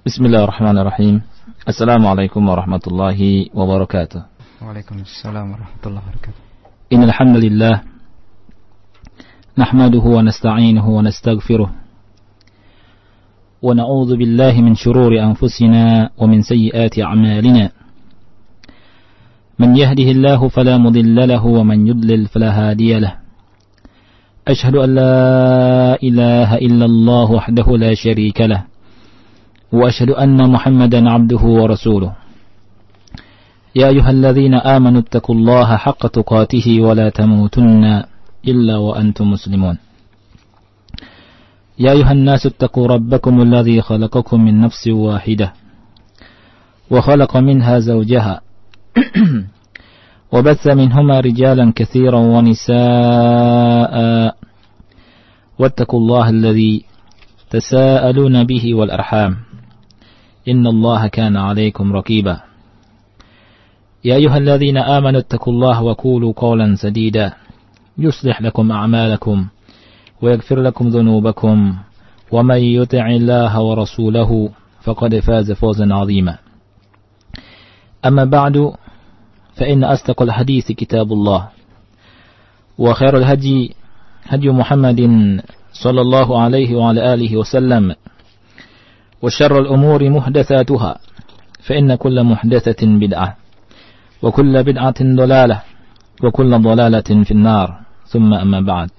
Bismillahirrahmanirrahim. Assalamualaikum warahmatullahi wabarakatuh. Waalaikumsalam warahmatullahi wabarakatuh. Innal hamdalillah nahmaduhu wa nasta'inuhu wa nastaghfiruh wa na'udzu billahi min shururi anfusina wa min sayyiati a'malina. Man yahdihillahu fala mudilla lahu wa man yudlil fala hadiya lahu. Ashhadu an la ilaha illallah wahdahu la sharika lahu. وأشهد أن محمدا عبده ورسوله يا أيها الذين آمنوا اتقوا الله حق تقاته ولا تموتن إلا وأنتم مسلمون يا أيها الناس اتقوا ربكم الذي خلقكم من نفس واحدة وخلق منها زوجها وبث منهما رجالا كثيرا ونساء واتقوا الله الذي تساءلون به والأرحام إن الله كان عليكم رقيبا يا أيها الذين آمنوا اتقوا الله وقولوا قولا سديدا يصلح لكم أعمالكم ويغفر لكم ذنوبكم ومن يطع الله ورسوله فقد فاز فوزا عظيما أما بعد فإن أصدق الحديث كتاب الله وخير الهدي هدي محمد صلى الله عليه وعلى آله وسلم وشر الأمور محدثاتها فإن كل محدثة بدعة وكل بدعة ضلالة وكل ضلالة في النار ثم أما بعد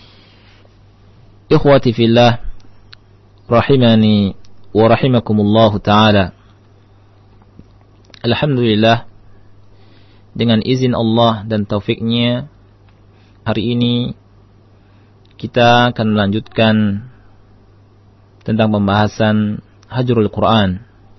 إخوتي في الله رحمني ورحمكم الله تعالى. Alhamdulillah, dengan izin Allah dan taufiknya, hari ini kita akan melanjutkan tentang pembahasan Hajrul Quran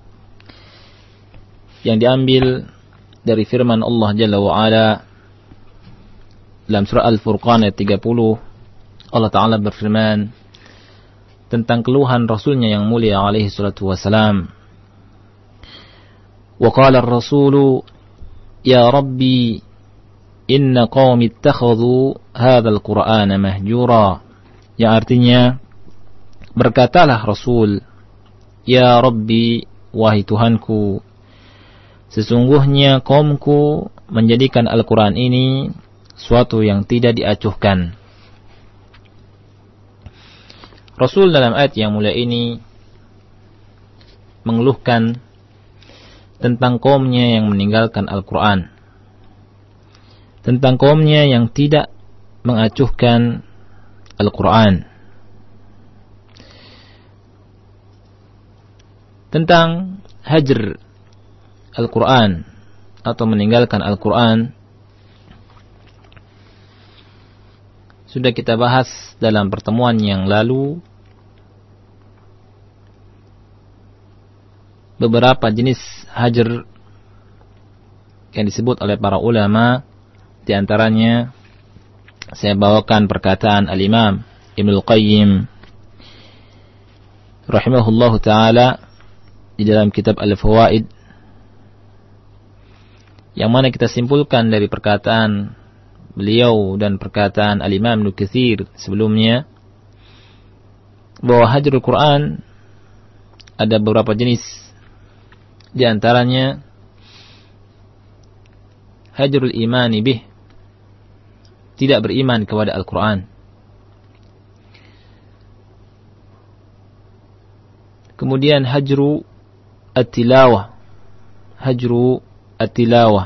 yang diambil dari firman Allah Jalla wa'ala dalam surah Al-Furqan ayat 30. Allah Ta'ala berfirman tentang keluhan Rasulnya yang mulia alaihi salatu wassalam. Wa qala ar-rasulu ya Rabbi inna qawmi ittakhadhu hadzal Qur'ana mahjura, yang artinya, berkatalah Rasul, ya Rabbi, wahai Tuhanku, sesungguhnya kaumku menjadikan Al-Quran ini suatu yang tidak diacuhkan. Rasul dalam ayat yang mulia ini mengeluhkan tentang kaumnya yang meninggalkan Al-Quran, tentang kaumnya yang tidak mengacuhkan Al-Quran, tentang hajr Al-Quran atau meninggalkan Al-Quran. Sudah kita bahas dalam pertemuan yang lalu beberapa jenis hajr yang disebut oleh para ulama. Di antaranya saya bawakan perkataan Al-Imam Ibnul Qayyim rahimahullahu ta'ala di dalam kitab Al-Fawaid, yang mana kita simpulkan dari perkataan beliau dan perkataan Al-Imam Ibnu Katsir sebelumnya bahwa hajrul Quran ada beberapa jenis. Di antaranya hajrul imani bih, tidak beriman kepada Al-Quran. Kemudian hajru at-tilawah, hajru at-tilawah.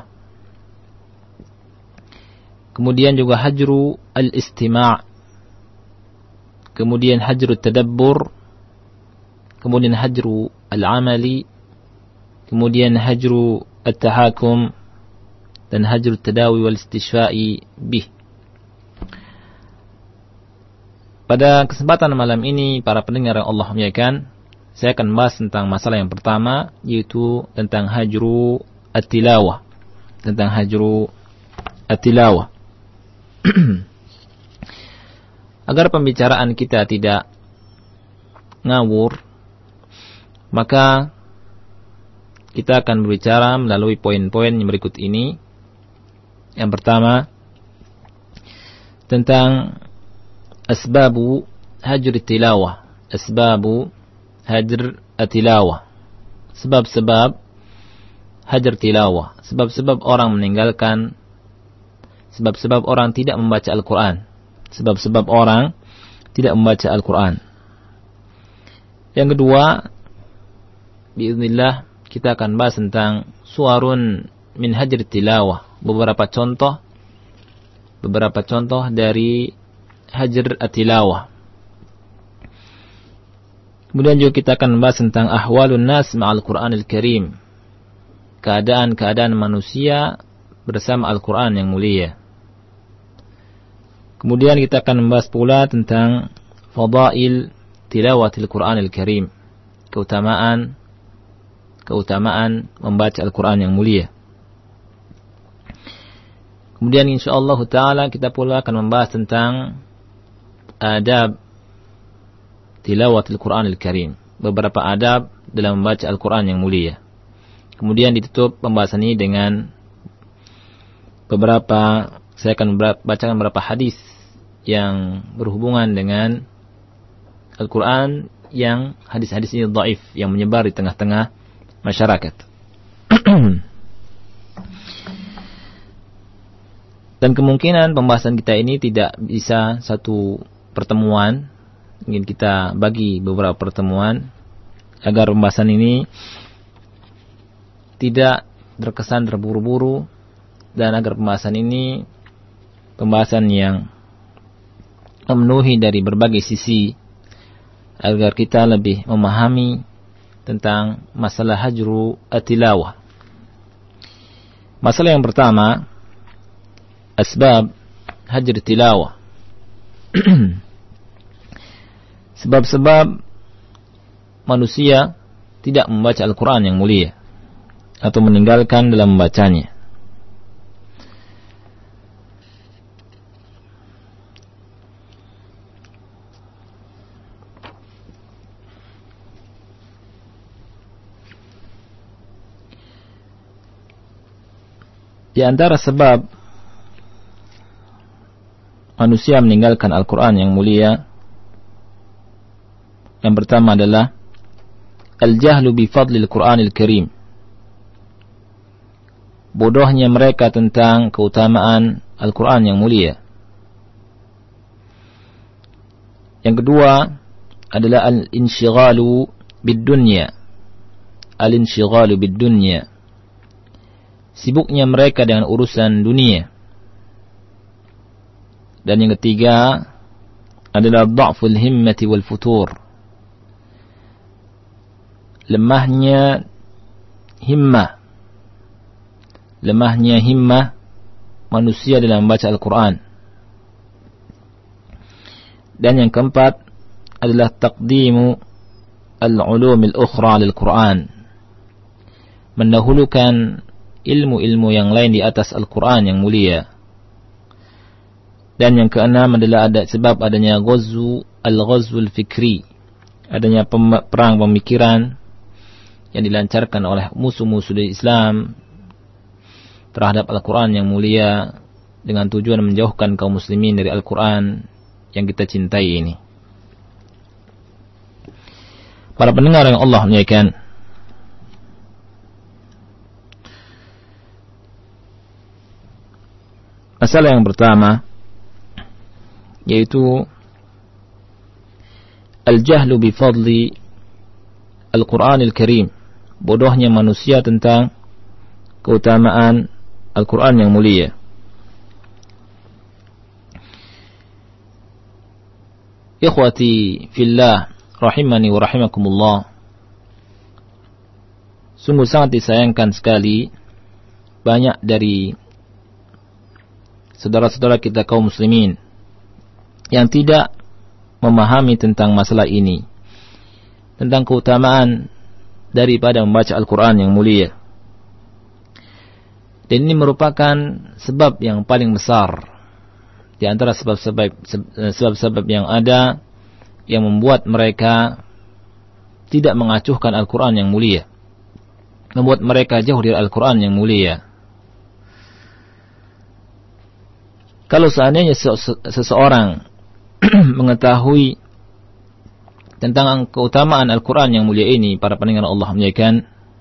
Kemudian juga hajru al-istima'. Kemudian hajru tadabbur. Kemudian hajru al-amali. Kemudian hajru at-tahakum. Dan hajru tadawi wal-istishfa'i bih. Pada kesempatan malam ini, para pendengar yang Allah muliakan, saya akan membahas tentang masalah yang pertama, yaitu tentang hajru at-tilawah. Tentang hajru at-tilawah. Agar pembicaraan kita tidak ngawur, maka kita akan berbicara melalui poin-poin yang berikut ini. Yang pertama, tentang asbabu hajr at-tilawah. Asbabu hajr at-tilawah. sebab-sebab hajar tilawah, sebab-sebab orang meninggalkan, sebab-sebab orang tidak membaca Al-Quran, sebab-sebab orang tidak membaca Al-Quran. Yang kedua, biiznillah kita akan bahas tentang suwarun min hajar tilawah, beberapa contoh dari hajar tilawah. Kemudian juga kita akan membahas tentang ahwalun nas ma'al Qur'anil Karim, keadaan-keadaan manusia bersama Al-Quran yang mulia. Kemudian kita akan membahas pula tentang fadail tilawatil Qur'anil Karim, keutamaan membaca Al-Quran yang mulia. Kemudian insyaallah ta'ala kita pula akan membahas tentang adab tilawatil Qur'anil Karim, beberapa adab dalam membaca Al-Quran yang mulia. Kemudian ditutup pembahasan ini dengan saya akan bacakan beberapa hadis yang berhubungan dengan Al-Quran, yang hadis-hadis ini dhaif, yang menyebar di tengah-tengah masyarakat. Dan kemungkinan pembahasan kita ini tidak bisa satu pertemuan, ingin kita bagi beberapa pertemuan agar pembahasan ini tidak terkesan terburu-buru, dan agar pembahasan ini pembahasan yang memenuhi dari berbagai sisi, agar kita lebih memahami tentang masalah hajru at-tilawah. Masalah yang pertama, asbab hajr tilawah. Sebab-sebab manusia tidak membaca Al-Quran yang mulia atau meninggalkan dalam membacanya. Di antara sebab manusia meninggalkan Al-Quran yang mulia, yang pertama adalah al-jahlu bi fadlil Qur'anil Karim, bodohnya mereka tentang keutamaan Al-Quran yang mulia. Yang kedua adalah al-inshighalu bid-dunya, sibuknya mereka dengan urusan dunia. Dan yang ketiga adalah dha'ful himmati wal futur, lemahnya himmah manusia dalam membaca Al-Quran. Dan yang keempat adalah taqdimu al-ulumil ukhra lil Quran, mendahulukan ilmu-ilmu yang lain di atas Al-Quran yang mulia. Dan yang keenam adalah sebab adanya al-ghazwul fikri, adanya perang pemikiran yang dilancarkan oleh musuh-musuh Islam terhadap Al-Quran yang mulia, dengan tujuan menjauhkan kaum muslimin dari Al-Quran yang kita cintai ini. Para pendengar yang Allah muliakan, masalah yang pertama yaitu al-jahlu bi fadli Al-Quranil Karim, bodohnya manusia tentang keutamaan Al-Quran yang mulia. Ikhwati fillah rahimani wa rahimakumullah, sungguh sangat disayangkan sekali banyak dari saudara-saudara kita kaum muslimin yang tidak memahami tentang masalah ini, tentang keutamaan daripada membaca Al-Quran yang mulia. Dan ini merupakan sebab yang paling besar di antara sebab-sebab yang ada yang membuat mereka tidak mengacuhkan Al-Quran yang mulia, membuat mereka jauh dari Al-Quran yang mulia. Kalau seandainya seseorang mengetahui tentang keutamaan Al-Quran yang mulia ini, para pendengar Allah muliakan,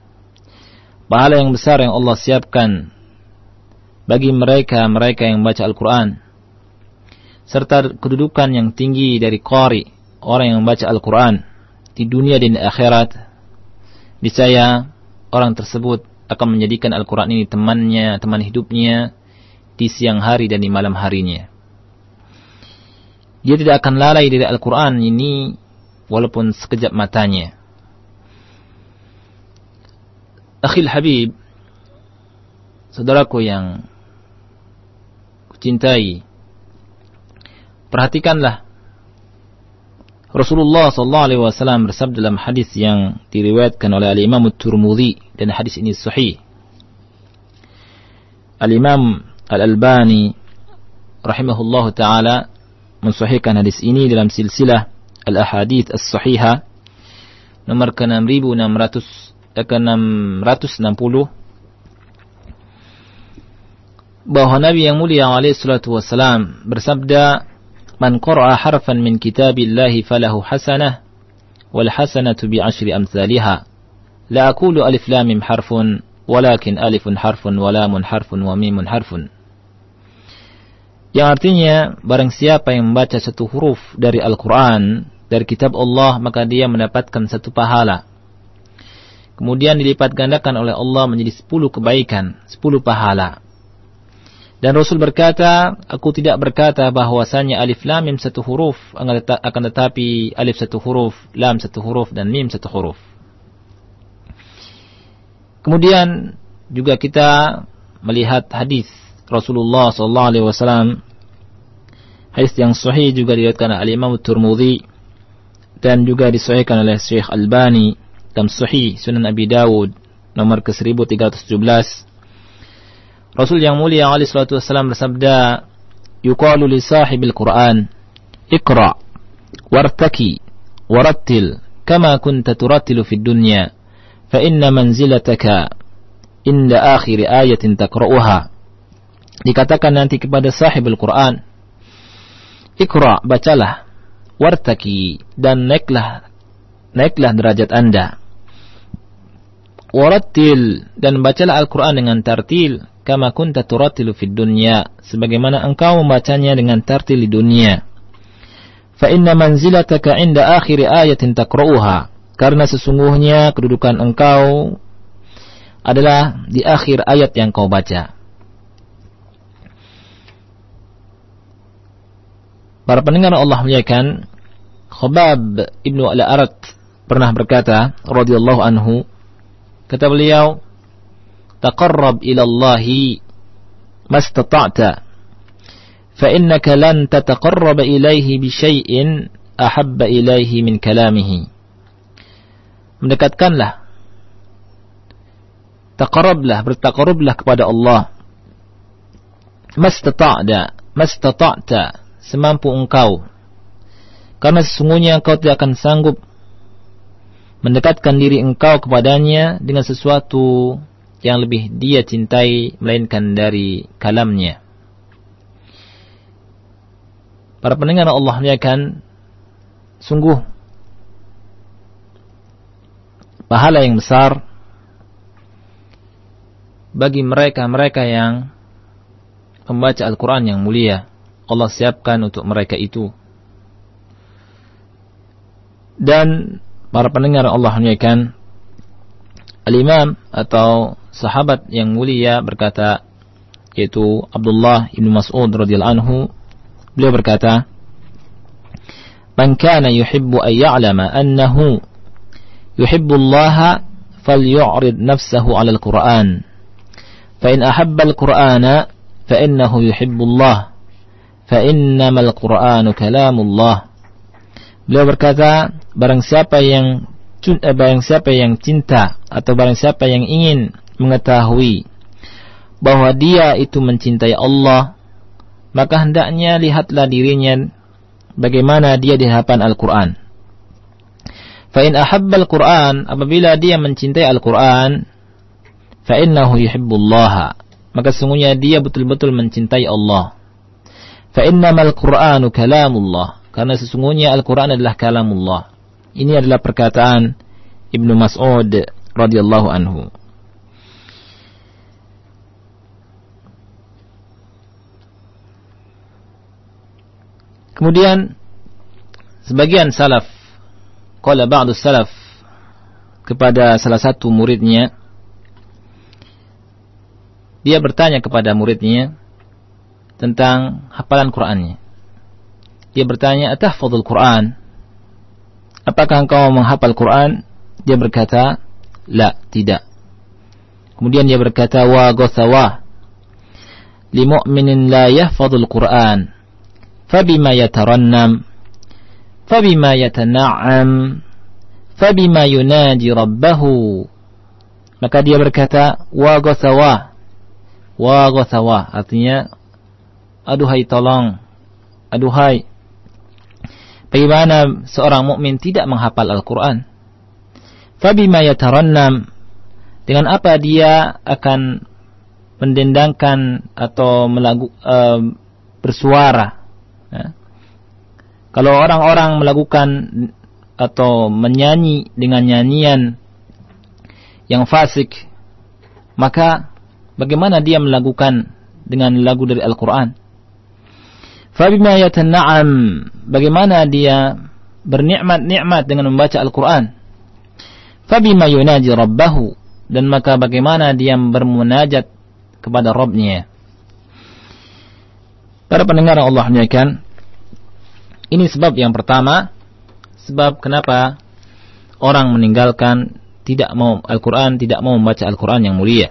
pahala yang besar yang Allah siapkan bagi mereka yang baca Al-Quran, serta kedudukan yang tinggi dari qari, orang yang membaca Al-Quran di dunia dan di akhirat, niscaya orang tersebut akan menjadikan Al-Quran ini temannya, teman hidupnya di siang hari dan di malam harinya. Dia tidak akan lalai dari Al-Quran ini walaupun sekejap matanya. Akhil Habib, saudaraku yang kucintai, perhatikanlah Rasulullah SAW bersabda dalam hadis yang diriwayatkan oleh Al-Imam At-Tirmidzi, dan hadis ini sahih. Al-Imam Al-Albani rahimahullahu taala mensahihkan hadis ini dalam silsilah Al-Ahadits As-Sahihah nomor ke-660, bahwa Nabi yang mulia alaihi salatu wassalam bersabda, "Man qara'a harfan min kitabillahi falahu hasanah wal hasanatu bi 'ashri amsalihha. La aqulu alif lam mim harfun walakin alifun harfun wa lamun harfun wa mimun harfun." Yang artinya, barang siapa yang membaca satu huruf dari Al-Quran, dari kitab Allah, maka dia mendapatkan satu pahala. Kemudian dilipat gandakan oleh Allah menjadi 10 kebaikan, 10 pahala. Dan Rasul berkata, aku tidak berkata bahwasanya alif lam mim satu huruf, akan tetapi alif satu huruf, lam satu huruf, dan mim satu huruf. Kemudian juga kita melihat hadis Rasulullah SAW, hadis yang sahih juga diriwayatkan oleh Imam At-Tirmidzi dan juga disahihkan oleh Syekh Albani dalam Sahih Sunan Abi Dawud nomor ke-1317. Rasul yang mulia alaihi salatu wasallam bersabda, yuqalu li sahibil Qur'an, iqra wartaki warattil kama kunta turattilu fid dunya fa inna manzilataka inda akhir ayatin taqra'uha. Dikatakan nanti kepada sahibul Quran, Iqra, bacalah, wartaki, dan naiklah derajat Anda, warattil, dan bacalah Al-Quran dengan tartil, kama kunta turattilu fid dunya, sebagaimana engkau membacanya dengan tartil di dunia. Fa inna manzilataka inda akhir ayatin taqra'uha, karena sesungguhnya kedudukan engkau adalah di akhir ayat yang kau baca. Para pendengar Allah muliakan, Khabbab ibnu Al-Arat pernah berkata, radhiyallahu anhu, kata beliau, taqarrab ila Allahi mastata'ta, fa innaka lan tataqarraba ilaihi bi syai'in ahabba ilaihi min kalamihi. Mendekatkanlah, bertaqarrublah kepada Allah, mastata'ta, semampu engkau, karena sesungguhnya engkau tidak akan sanggup mendekatkan diri engkau kepadanya dengan sesuatu yang lebih dia cintai melainkan dari kalamnya. Para pendengar Allah muliakan, sungguh pahala yang besar bagi mereka yang membaca Al-Quran yang mulia. Allah siapkan untuk mereka itu. Dan para pendengar Allah muliakan, Al-Imam atau sahabat yang mulia berkata, yaitu Abdullah ibn Mas'ud radhiyallahu anhu, beliau berkata, man kana yuhibbu an ya'lama annahu yuhibbu Allah falyu'rid nafsahu 'ala al-Qur'an fa in ahabba al-Qur'ana fa innahu yuhibbu Allah fa innamal Qur'anu kalamullah. Beliau berkata, barang siapa yang cinta atau barang siapa yang ingin mengetahui bahwa dia itu mencintai Allah, maka hendaknya lihatlah dirinya bagaimana dia di hadapan Al-Quran. Fa in ahabbal Quran, apabila dia mencintai Al-Quran, fa innahu yuhibbullaha, maka sesungguhnya dia betul-betul mencintai Allah. Fa innamal Qur'anu kalamullah, karena sesungguhnya Al-Quran adalah kalamullah. Ini adalah perkataan Ibnu Mas'ud radhiyallahu anhu. Kemudian sebagian salaf, qala ba'du salaf, kepada salah satu muridnya, dia bertanya kepada muridnya tentang hafalan Qur'annya. Dia bertanya, "Atahfadzul Qur'an?" Apakah engkau menghafal Qur'an? Dia berkata, "La, tidak." Kemudian dia berkata, "Wa ghasawa li mu'minin la yahfadzul Qur'an, fabima yatarannam, fabima yatana'am, fabima yunaji rabbahu." Maka dia berkata, "Wa ghasawa." Wa ghasawa artinya aduhai tolong, aduhai. Bagaimana seorang mukmin tidak menghafal Al-Qur'an? Fabima yatarannam, dengan apa dia akan mendendangkan atau bersuara? Ya. Kalau orang-orang melakukan atau menyanyi dengan nyanyian yang fasik, maka bagaimana dia melakukan dengan lagu dari Al-Quran? Fabima yatana'am, bagaimana dia bernikmat-nikmat dengan membaca Al-Quran? Fabima yunaji rabbahu, dan maka bagaimana dia bermunajat kepada Rabbnya. Para pendengar Allah muliakan, ini sebab yang pertama, sebab kenapa orang meninggalkan tidak mau Al-Quran, tidak mau membaca Al-Quran yang mulia.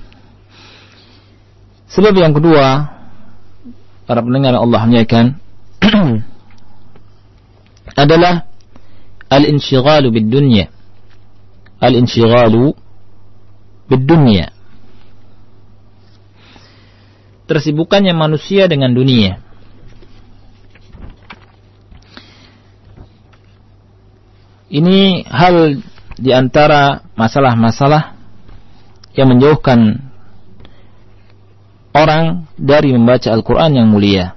Sebab yang kedua, para pendengar Allah muliakan, adalah al-inshighalu bid-dunya. Al-inshighalu bid-dunya, tersibukannya manusia dengan dunia. Ini hal di antara masalah-masalah yang menjauhkan orang dari membaca Al-Quran yang mulia.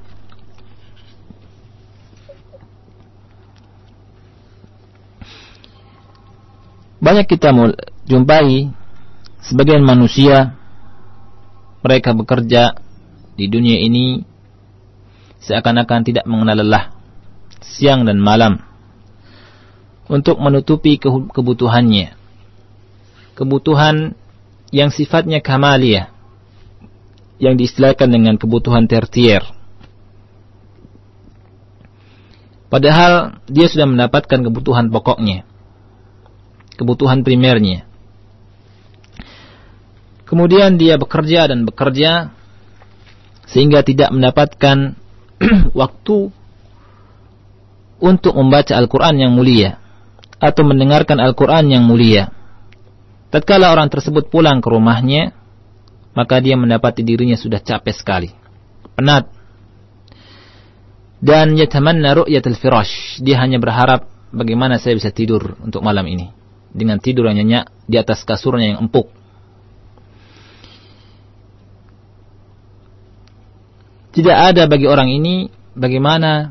Banyak kita jumpai sebagian manusia, mereka bekerja di dunia ini seakan-akan tidak mengenal lelah, siang dan malam, untuk menutupi kebutuhannya, kebutuhan yang sifatnya kamaliyah, yang diistilahkan dengan kebutuhan tertier. Padahal dia sudah mendapatkan kebutuhan pokoknya, kebutuhan primernya. Kemudian dia bekerja dan bekerja sehingga tidak mendapatkan waktu untuk membaca Al-Quran yang mulia atau mendengarkan Al-Quran yang mulia. Tatkala orang tersebut pulang ke rumahnya, maka dia mendapati dirinya sudah capek sekali, penat, dan yatamanna ru'yatul firash, dia hanya berharap bagaimana saya bisa tidur untuk malam ini dengan tidur yang nyenyak di atas kasurnya yang empuk. Tidak ada bagi orang ini bagaimana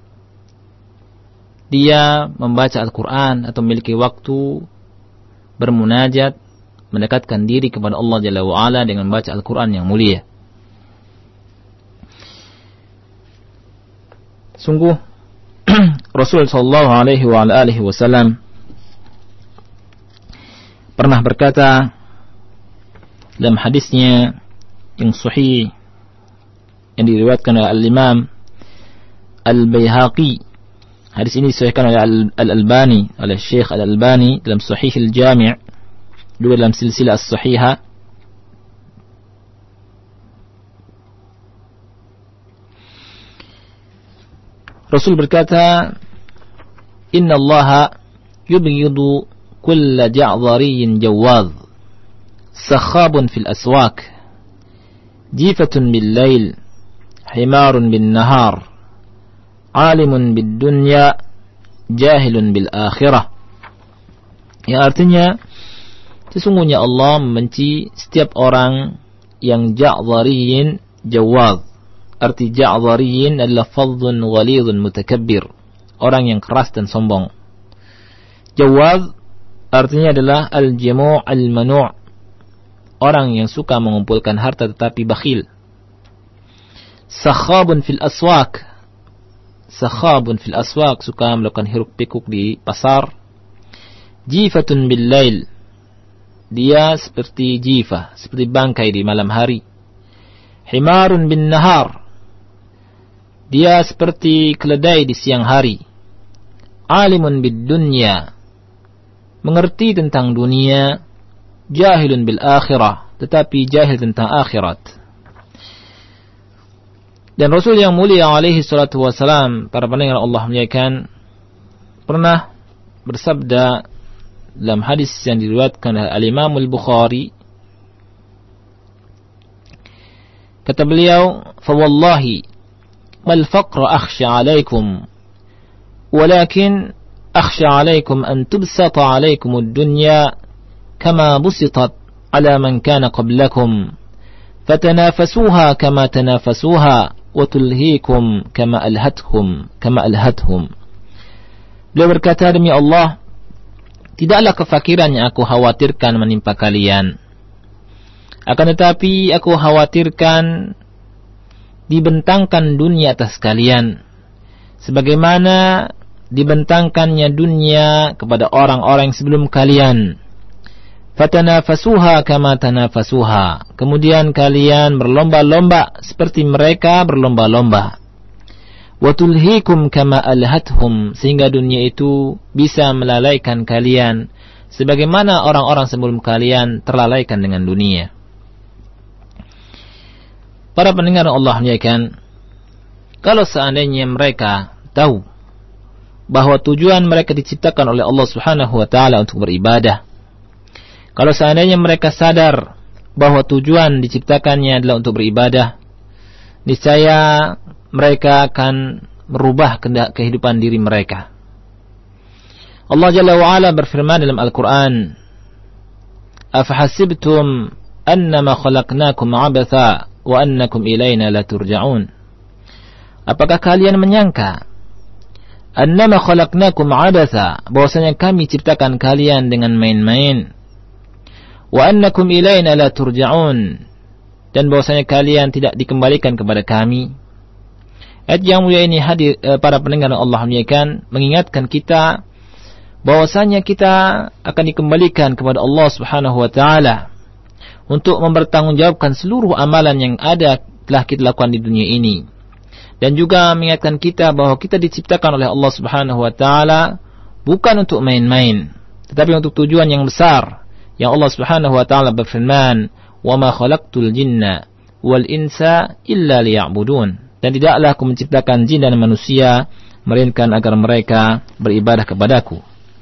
dia membaca Al-Quran atau memiliki waktu bermunajat, mendekatkan diri kepada Allah Jalla wa'ala dengan membaca Al-Quran yang mulia. Sungguh Rasul sallallahu alaihi wa alihi wasallam pernah berkata dalam hadisnya yang sahih yang diriwayatkan oleh Al-Imam Al-Baihaqi. Hadis ini disahihkan oleh Al-Albani, oleh Syekh Al-Albani dalam Sahih Al-Jami', juga dalam silsilah as-sahihah. Rasul berkata, "Inna Allah yubghidu kulla ja'dhariyyin jawwadh, sakhabun fil aswaq, jifatun bil lail, himarun bin nahar, alimun bid dunya, jahilun bil akhirah." Yang artinya, sesungguhnya Allah membenci setiap orang yang ja'dhariyin jawad. Arti ja'dhariyin adalah fadhun ghalidhun mutakabbir, orang yang keras dan sombong. Jawad artinya adalah al-jamu' al-manu', orang yang suka mengumpulkan harta tetapi bakhil. Sakhabun fil aswaq, sakhabun fil aswaq, suka melakukan hiruk pikuk di pasar. Jifatun bil lail, dia seperti jifah, seperti bangkai di malam hari. Himarun bin nahar, dia seperti keledai di siang hari. Alimun bid dunya, mengerti tentang dunia. Jahilun bil akhirah, tetapi jahil tentang akhirat. Dan Rasul yang mulia alaihi salatu wassalam, para pendengar Allah muliakan, pernah bersabda dalam hadis yang diriwayatkan oleh Al-Imam Al-Bukhari, kata beliau, "Fa wallahi mal faqra akhsha 'alaikum, walakin akhsha 'alaikum an tubsata 'alaikum ad-dunya kama busitat 'ala man kana qablakum, fatanafasuha kama tanafasuha wa tulhikum kama alhathum." Beliau berkata, demi Allah, tidaklah kefakiran yang aku khawatirkan menimpa kalian, akan tetapi aku khawatirkan dibentangkan dunia atas kalian, sebagaimana dibentangkannya dunia kepada orang-orang sebelum kalian. Fatanafasuha kama tanafasuha, kemudian kalian berlomba-lomba seperti mereka berlomba-lomba. Watulhikum kama alhathum, sehingga dunia itu bisa melalaikan kalian sebagaimana orang-orang sebelum kalian terlalaikan dengan dunia. Para pendengar Allah muliakan, kalau seandainya mereka tahu bahwa tujuan mereka diciptakan oleh Allah Subhanahu wa taala untuk beribadah, kalau seandainya mereka sadar bahwa tujuan diciptakannya adalah untuk beribadah, niscaya mereka akan merubah kehidupan diri mereka. Allah Jalla wa'ala berfirman dalam Al-Quran, "Afahasibtum annama khalaqnakum 'abatha wa annakum ilayna la turja'un." Apakah kalian menyangka annama khalaqnakum 'abatha, bahwasanya kami ciptakan kalian dengan main-main, wa annakum ilayna la turja'un, dan bahwasanya kalian tidak dikembalikan kepada kami. Ayat yang mulia ini para pendengar Allah muliakan, mengingatkan kita bahwasanya kita akan dikembalikan kepada Allah Subhanahu wa taala untuk mempertanggungjawabkan seluruh amalan yang telah kita lakukan di dunia ini, dan juga mengingatkan kita bahwa kita diciptakan oleh Allah Subhanahu wa taala bukan untuk main-main, tetapi untuk tujuan yang besar. Yang Allah Subhanahu wa taala berfirman, "Wa ma khalaqtul jinna wal insa illa liya'budun." Dan tidaklah aku menciptakan jin dan manusia melainkan agar mereka beribadah kepadaku.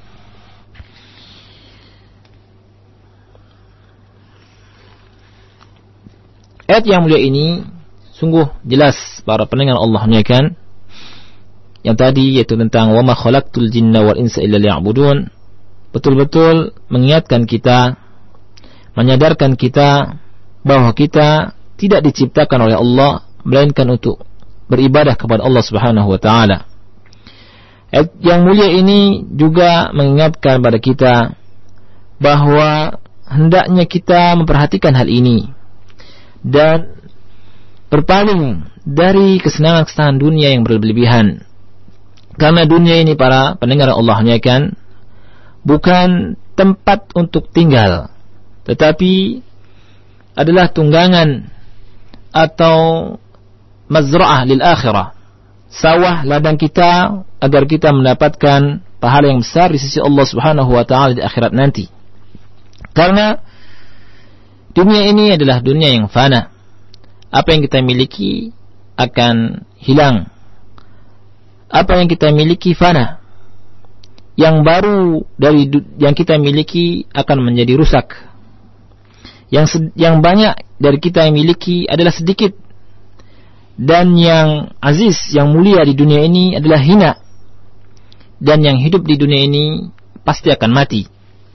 Ayat yang mulia ini sungguh jelas para pendengar Allah muliakan, yang tadi yaitu tentang wa ma khalaqtul jinna wal insa illa liya'budun, betul-betul mengingatkan kita, menyadarkan kita bahwa kita tidak diciptakan oleh Allah melainkan untuk beribadah kepada Allah Subhanahu wa taala. Yang mulia ini juga mengingatkan pada kita bahwa hendaknya kita memperhatikan hal ini dan berpaling dari kesenangan-kesenangan dunia yang berlebihan. Karena dunia ini, para pendengar Allah muliakan, bukan tempat untuk tinggal, tetapi adalah tunggangan atau mazra'ah lil akhirah, sawah ladang kita agar kita mendapatkan pahala yang besar di sisi Allah Subhanahu wa taala di akhirat nanti. Karena dunia ini adalah dunia yang fana. Apa yang kita miliki akan hilang. Apa yang kita miliki fana. Yang baru dari yang kita miliki akan menjadi rusak. Yang banyak dari kita yang miliki adalah sedikit. Dan yang aziz, yang mulia di dunia ini adalah hina. Dan yang hidup di dunia ini pasti akan mati.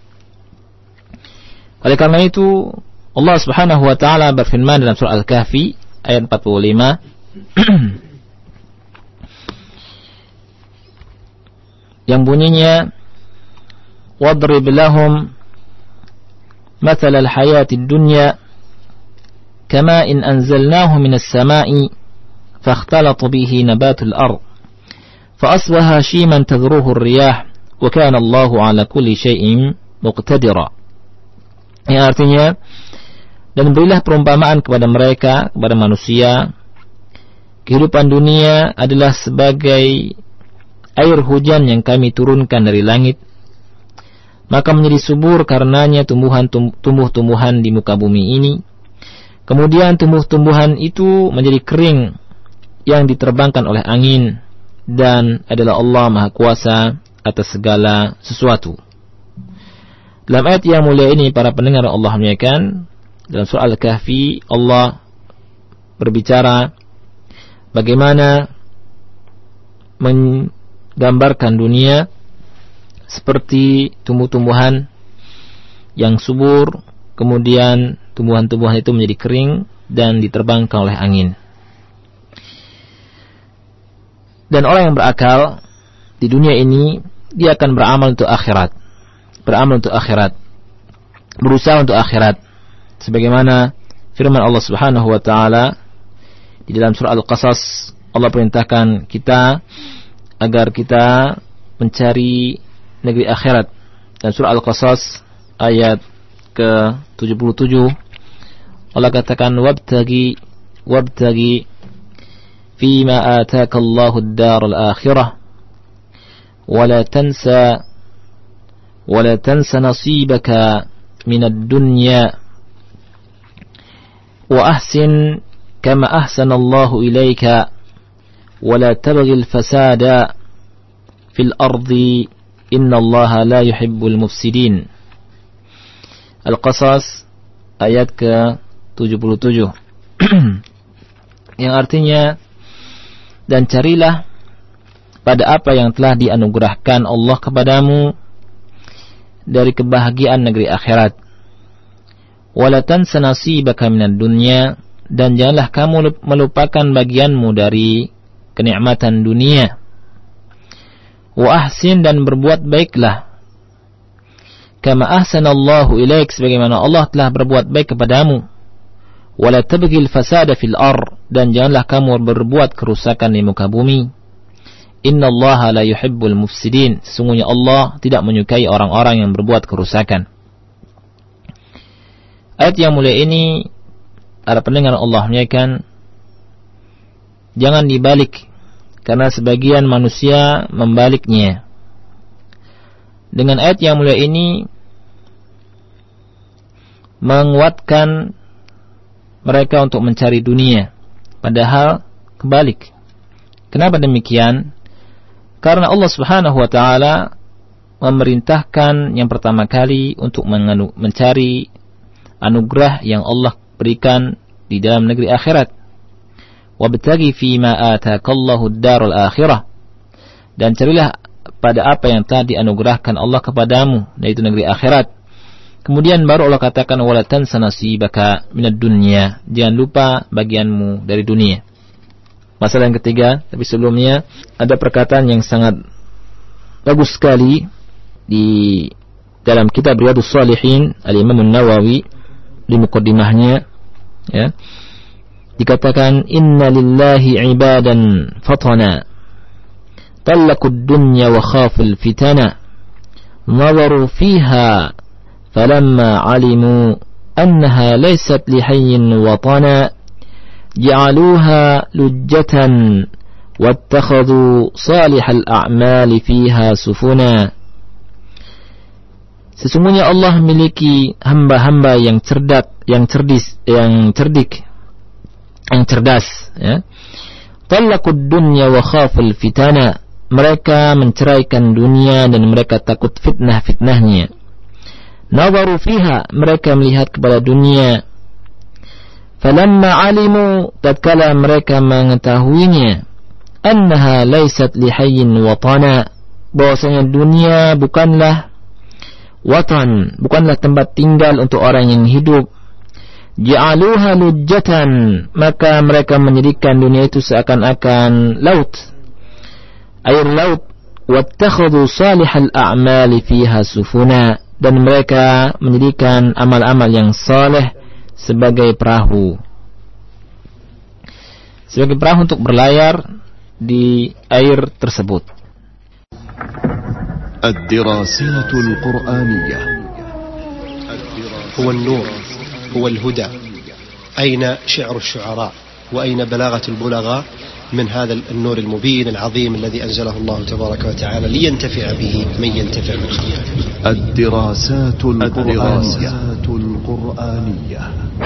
Oleh karena itu, Allah Subhanahu wa taala berfirman dalam surah Al-Kahfi ayat 45, yang bunyinya, "Wadrib lahum mathal al-hayati ad-dunya kama in anzalnahu minas sama'i fakhtalata bihi nabatul ard fa asbaha shiman tadruhu ar-riyah wa kana Allahu ala kulli syai'in muqtadira. Yang artinya, dan berilah perumpamaan kepada mereka, kepada manusia, kehidupan dunia adalah sebagai air hujan yang kami turunkan dari langit, maka menjadi subur karenanya tumbuh-tumbuhan di muka bumi ini. Kemudian tumbuh-tumbuhan itu menjadi kering yang diterbangkan oleh angin, dan adalah Allah Maha Kuasa atas segala sesuatu. Dalam ayat yang mulia ini, para pendengar Allah muliakan, dalam surah Al-Kahfi Allah berbicara bagaimana menggambarkan dunia seperti tumbuh-tumbuhan yang subur, kemudian tumbuhan-tumbuhan itu menjadi kering dan diterbangkan oleh angin. Dan orang yang berakal di dunia ini, dia akan beramal untuk akhirat, berusaha untuk akhirat, sebagaimana firman Allah Subhanahu wa taala di dalam surah Al-Qasas. Allah perintahkan kita agar kita mencari negeri akhirat. Dan surah Al-Qasas ayat ke-77 Allah katakan, wabtagi fima ataka Allahu ad-dar al-akhirah wa la tansa nasibaka min ad-dunya wa ahsin kama ahsana Allahu ilayka wa la tabghi al-fasada fil ardi inna Allaha la yuhibbul mufsidin. Al-Qasas ayat ke-77 yang artinya, dan carilah pada apa yang telah dianugerahkan Allah kepadamu dari kebahagiaan negeri akhirat. Wala tansa nasibaka minad dunya, dan janganlah kamu melupakan bagianmu dari kenikmatan dunia. Wa ahsin, dan berbuat baiklah, kama ahsanallahu ilaik, sebagaimana Allah telah berbuat baik kepadamu. Wala tabghil fasada fil ard, dan janganlah kamu berbuat kerusakan di muka bumi. Innallaha la yuhibbul mufsidin, sesungguhnya Allah tidak menyukai orang-orang yang berbuat kerusakan. Ayat yang mulia ini, para pendengar Allah muliakan, jangan dibalik, karena sebagian manusia membaliknya. Dengan ayat yang mulia ini menguatkan mereka untuk mencari dunia, padahal kebalik. Kenapa demikian? Karena Allah Subhanahu wa taala memerintahkan yang pertama kali untuk mencari anugerah yang Allah berikan di dalam negeri akhirat. Wabtaghi fima ataakallahu ad-darul akhirah, dan carilah pada apa yang telah dianugerahkan Allah kepadamu, yaitu negeri akhirat. Kemudian baru Allah katakan, wala tansa nasibaka minad dunya, jangan lupa bagianmu dari dunia. Masalah yang ketiga, tapi sebelumnya ada perkataan yang sangat bagus sekali di dalam kitab Riyadhus Shalihin Al-Imam An-Nawawi di muqaddimahnya, ya. Dikatakan, inna lillahi ibadan fatana talakud dunya wa khaful fitana nazaru fiha falamma alimu annaha laysat lihayyin watana ja'aluha lujjatan wattakhadhu salihal a'mali fiha sufuna. Sesungguhnya Allah memiliki hamba-hamba yang cerdas, ya. Talakud dunya wa khaful fitana, mereka menceraikan dunia dan mereka takut fitnah-fitnahnya. Nazaru fiha, mereka melihat kepada dunia. Falamma alimu, tatkala mereka mengetahuinya, annaha laysat lihayyin watana, bahwasanya dunia bukanlah watan, bukanlah tempat tinggal untuk orang yang hidup. Ja'aluha lujjatan, maka mereka menjadikan dunia itu seakan-akan laut, air laut. Wattakhadhu salihal a'mali fiha sufuna, dan mereka menjadikan amal-amal yang saleh sebagai perahu untuk berlayar di air tersebut. الدراسات القرآنية هو النور هو الهدى. أين شعر الشعراء وأين بلاغة البلغاء من هذا النور المبين العظيم الذي أنزله الله تبارك وتعالى لينتفع به من ينتفع من خلقه. الدراسات القرآنية.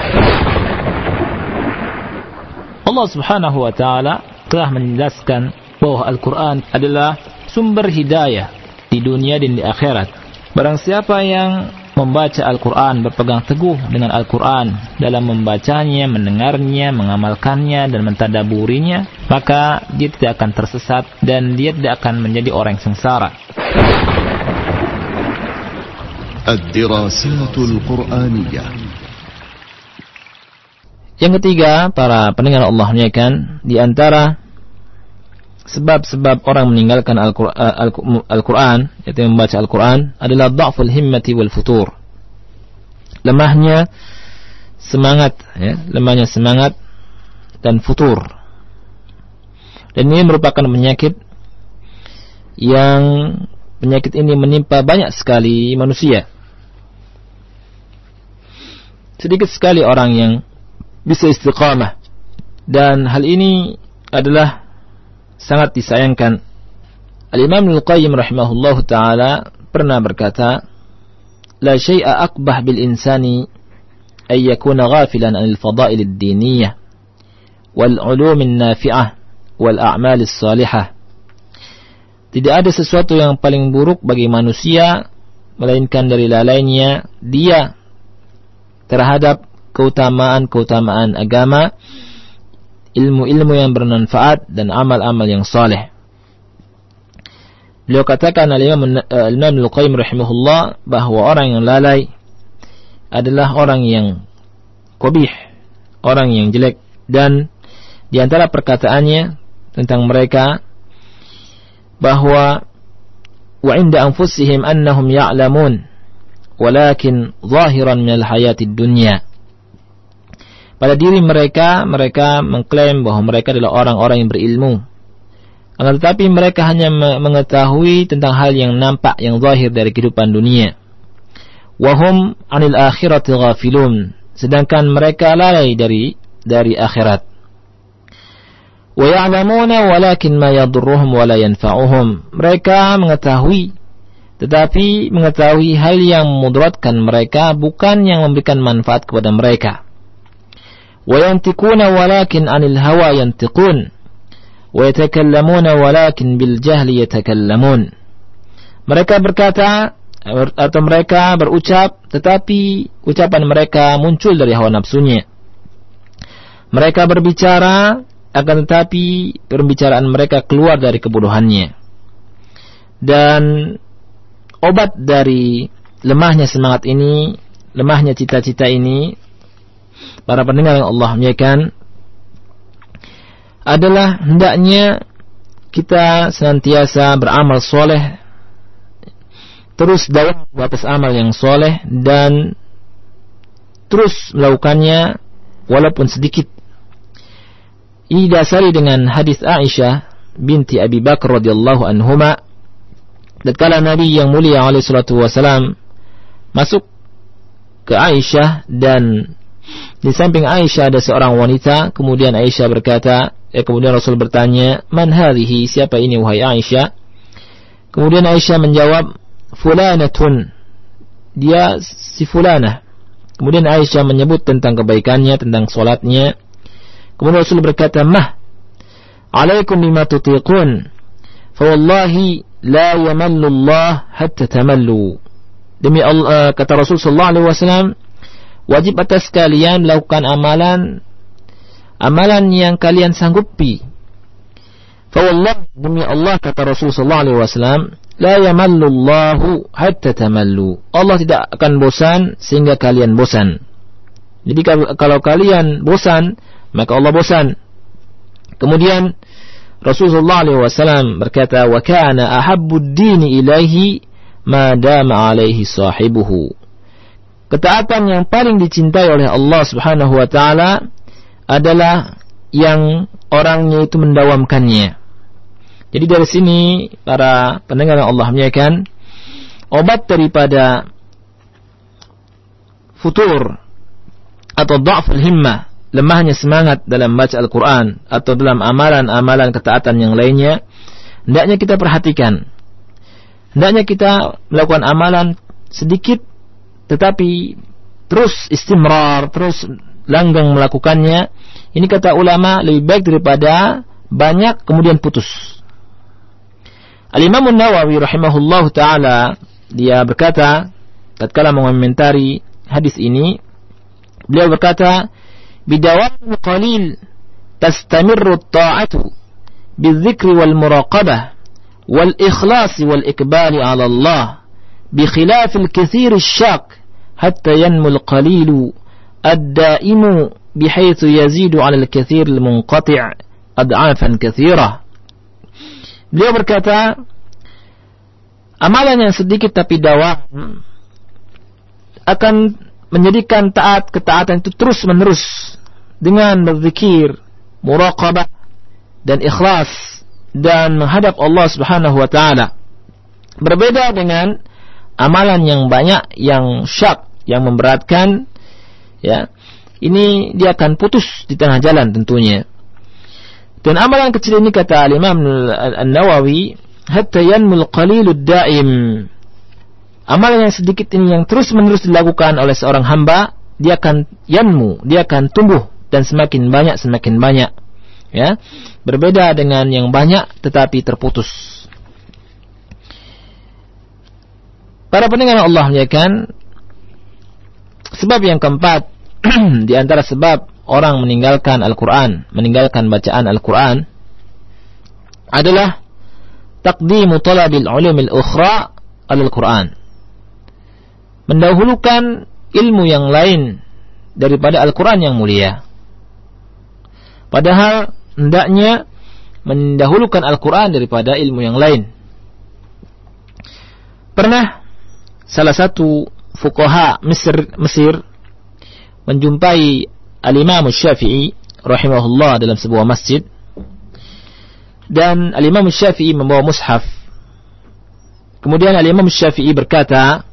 Allah Subhanahu wa taala telah menjelaskan bahwa Al-Quran adalah sumber hidayah di dunia dan di akhirat. Barang siapa yang membaca Al-Quran, berpegang teguh dengan Al-Quran dalam membacanya, mendengarnya, mengamalkannya, dan mentadaburinya, maka dia tidak akan tersesat dan dia tidak akan menjadi orang yang sengsara. الدراسات القرآنية. Yang ketiga, para pendengar Allah muliakan, di antara sebab-sebab orang meninggalkan Al-Quran, yaitu membaca Al-Quran, adalah dha'ful himmati wal futur. Lemahnya semangat, lemahnya semangat dan futur. Dan ini merupakan penyakit ini menimpa banyak sekali manusia. Sedikit sekali orang yang bisa istiqamah, dan hal ini adalah sangat disayangkan. Al-Imam Al-Qayyim rahimahullahu ta'ala pernah berkata, la syai'a aqbah bil insani ay yakuna ghafilan anil fada'il ad-diniyah wal 'ulumin nafi'ah wal a'malis salihah. Tidak ada sesuatu yang paling buruk bagi manusia melainkan dari lalainya dia terhadap keutamaan-keutamaan agama, ilmu-ilmu yang bermanfaat, dan amal-amal yang saleh. Beliau katakan Al-Imam Al-Qayyim rahimahullah bahwa orang yang lalai adalah orang yang qabih, orang yang jelek, dan di antara perkataannya tentang mereka bahwa wa inda anfusihim annahum ya'lamun walakin zahiran minal hayatid dunya. Pada diri mereka mengklaim bahwa mereka adalah orang-orang yang berilmu. Akan tetapi mereka hanya mengetahui tentang hal yang nampak, yang zahir dari kehidupan dunia. Wahum anil akhirati ghafilun. Sedangkan mereka lalai dari akhirat. Wa ya'lamuna walakin ma yadurruhum wa la yanfa'uhum. Mereka mengetahui, tetapi mengetahui hal yang memudaratkan mereka, bukan yang memberikan manfaat kepada mereka. وينطقون ولكن عن الهوى ينطقون ويتكلمون ولكن بالجهل يتكلمون. Mereka berkata atau mereka berucap, tetapi ucapan mereka muncul dari hawa nafsunya. Mereka berbicara, akan tetapi pembicaraan mereka keluar dari kebodohannya. Dan obat dari lemahnya semangat ini, lemahnya cita-cita ini, para pendengar yang Allah muliakan, adalah hendaknya kita senantiasa beramal soleh, terus dalam batas amal yang soleh, dan terus melakukannya walaupun sedikit. Ini didasari dengan hadis Aisyah binti Abi Bakar radhiyallahu anhuma, tatkala Nabi yang mulia alaihi salatu wasalam masuk ke Aisyah, dan di samping Aisyah ada seorang wanita. Kemudian Aisyah berkata, kemudian Rasul bertanya, man hadhihi, siapa ini wahai Aisyah? Kemudian Aisyah menjawab, fulanatun, dia si fulanah. Kemudian Aisyah menyebut tentang kebaikannya, tentang solatnya. Kemudian Rasul berkata, mah alaikum bima tutiqun fa wallahi la yamallu Allah hatta tamallu. Demi Allah, kata Rasul sallallahu alaihi wasallam, wajib atas kalian melakukan amalan yang kalian sanggupi. Fa wallahi, demi Allah, kata Rasul sallallahu alaihi wasallam, la yamallu Allahu hatta tamallu. Allah tidak akan bosan sehingga kalian bosan. Jadi kalau kalian bosan, maka Allah bosan. Kemudian Rasulullah sallallahu alaihi wasallam berkata, wa kana ahabbud dini ilaihi ma dama alaihi sahibuhu. Ketaatan yang paling dicintai oleh Allah Subhanahu wa taala adalah yang orangnya itu mendawamkannya. Jadi dari sini para pendengar yang Allah muliakan, obat daripada futur atau dha'ful himmah, lemahnya semangat dalam baca Al-Quran atau dalam amalan-amalan ketaatan yang lainnya, hendaknya kita perhatikan. Hendaknya kita melakukan amalan sedikit tetapi terus istimrar, terus langgang melakukannya. Ini kata ulama lebih baik daripada banyak kemudian putus. Al-Imam An-Nawawi rahimahullahu ta'ala, dia berkata tatkala mengomentari hadis ini, beliau berkata, bidawam qalil tastamirru at-ta'atu bidzikri wal muraqabah wal ikhlas wal ikbal ala Allah bikhilaf al-kathir asy-syaq hatta yanmu al-qalil ad-da'imu bihaythu yazidu ala al-kathir al-munqati' ad'afan kathirah. Beliau berkata, amalan yang sedikit tapi dawam akan menjadikan ketaatan itu terus menerus dengan berzikir, muraqabah dan ikhlas dan menghadap Allah Subhanahu wa taala. Berbeda dengan amalan yang banyak, yang syak, yang memberatkan, ya. Ini dia akan putus di tengah jalan tentunya. Dan amalan kecil ini kata Imam An-Nawawi, hatta yanmul qalilud da'im. Amalan yang sedikit ini yang terus-menerus dilakukan oleh seorang hamba, dia akan yanmu, dia akan tumbuh dan semakin banyak. Ya. Berbeda dengan yang banyak tetapi terputus. Para pendengar Allah muliakan, sebab yang keempat di antara sebab orang meninggalkan Al-Quran, meninggalkan bacaan Al-Quran adalah taqdimu talabil ulumil ukhra al-Quran, mendahulukan ilmu yang lain daripada Al-Quran yang mulia. Padahal hendaknya mendahulukan Al-Quran daripada ilmu yang lain. Pernah salah satu fuqaha Mesir menjumpai Al-Imam Syafi'i rahimahullah dalam sebuah masjid, dan Al-Imam Syafi'i membawa mushaf. Kemudian Al-Imam Syafi'i berkata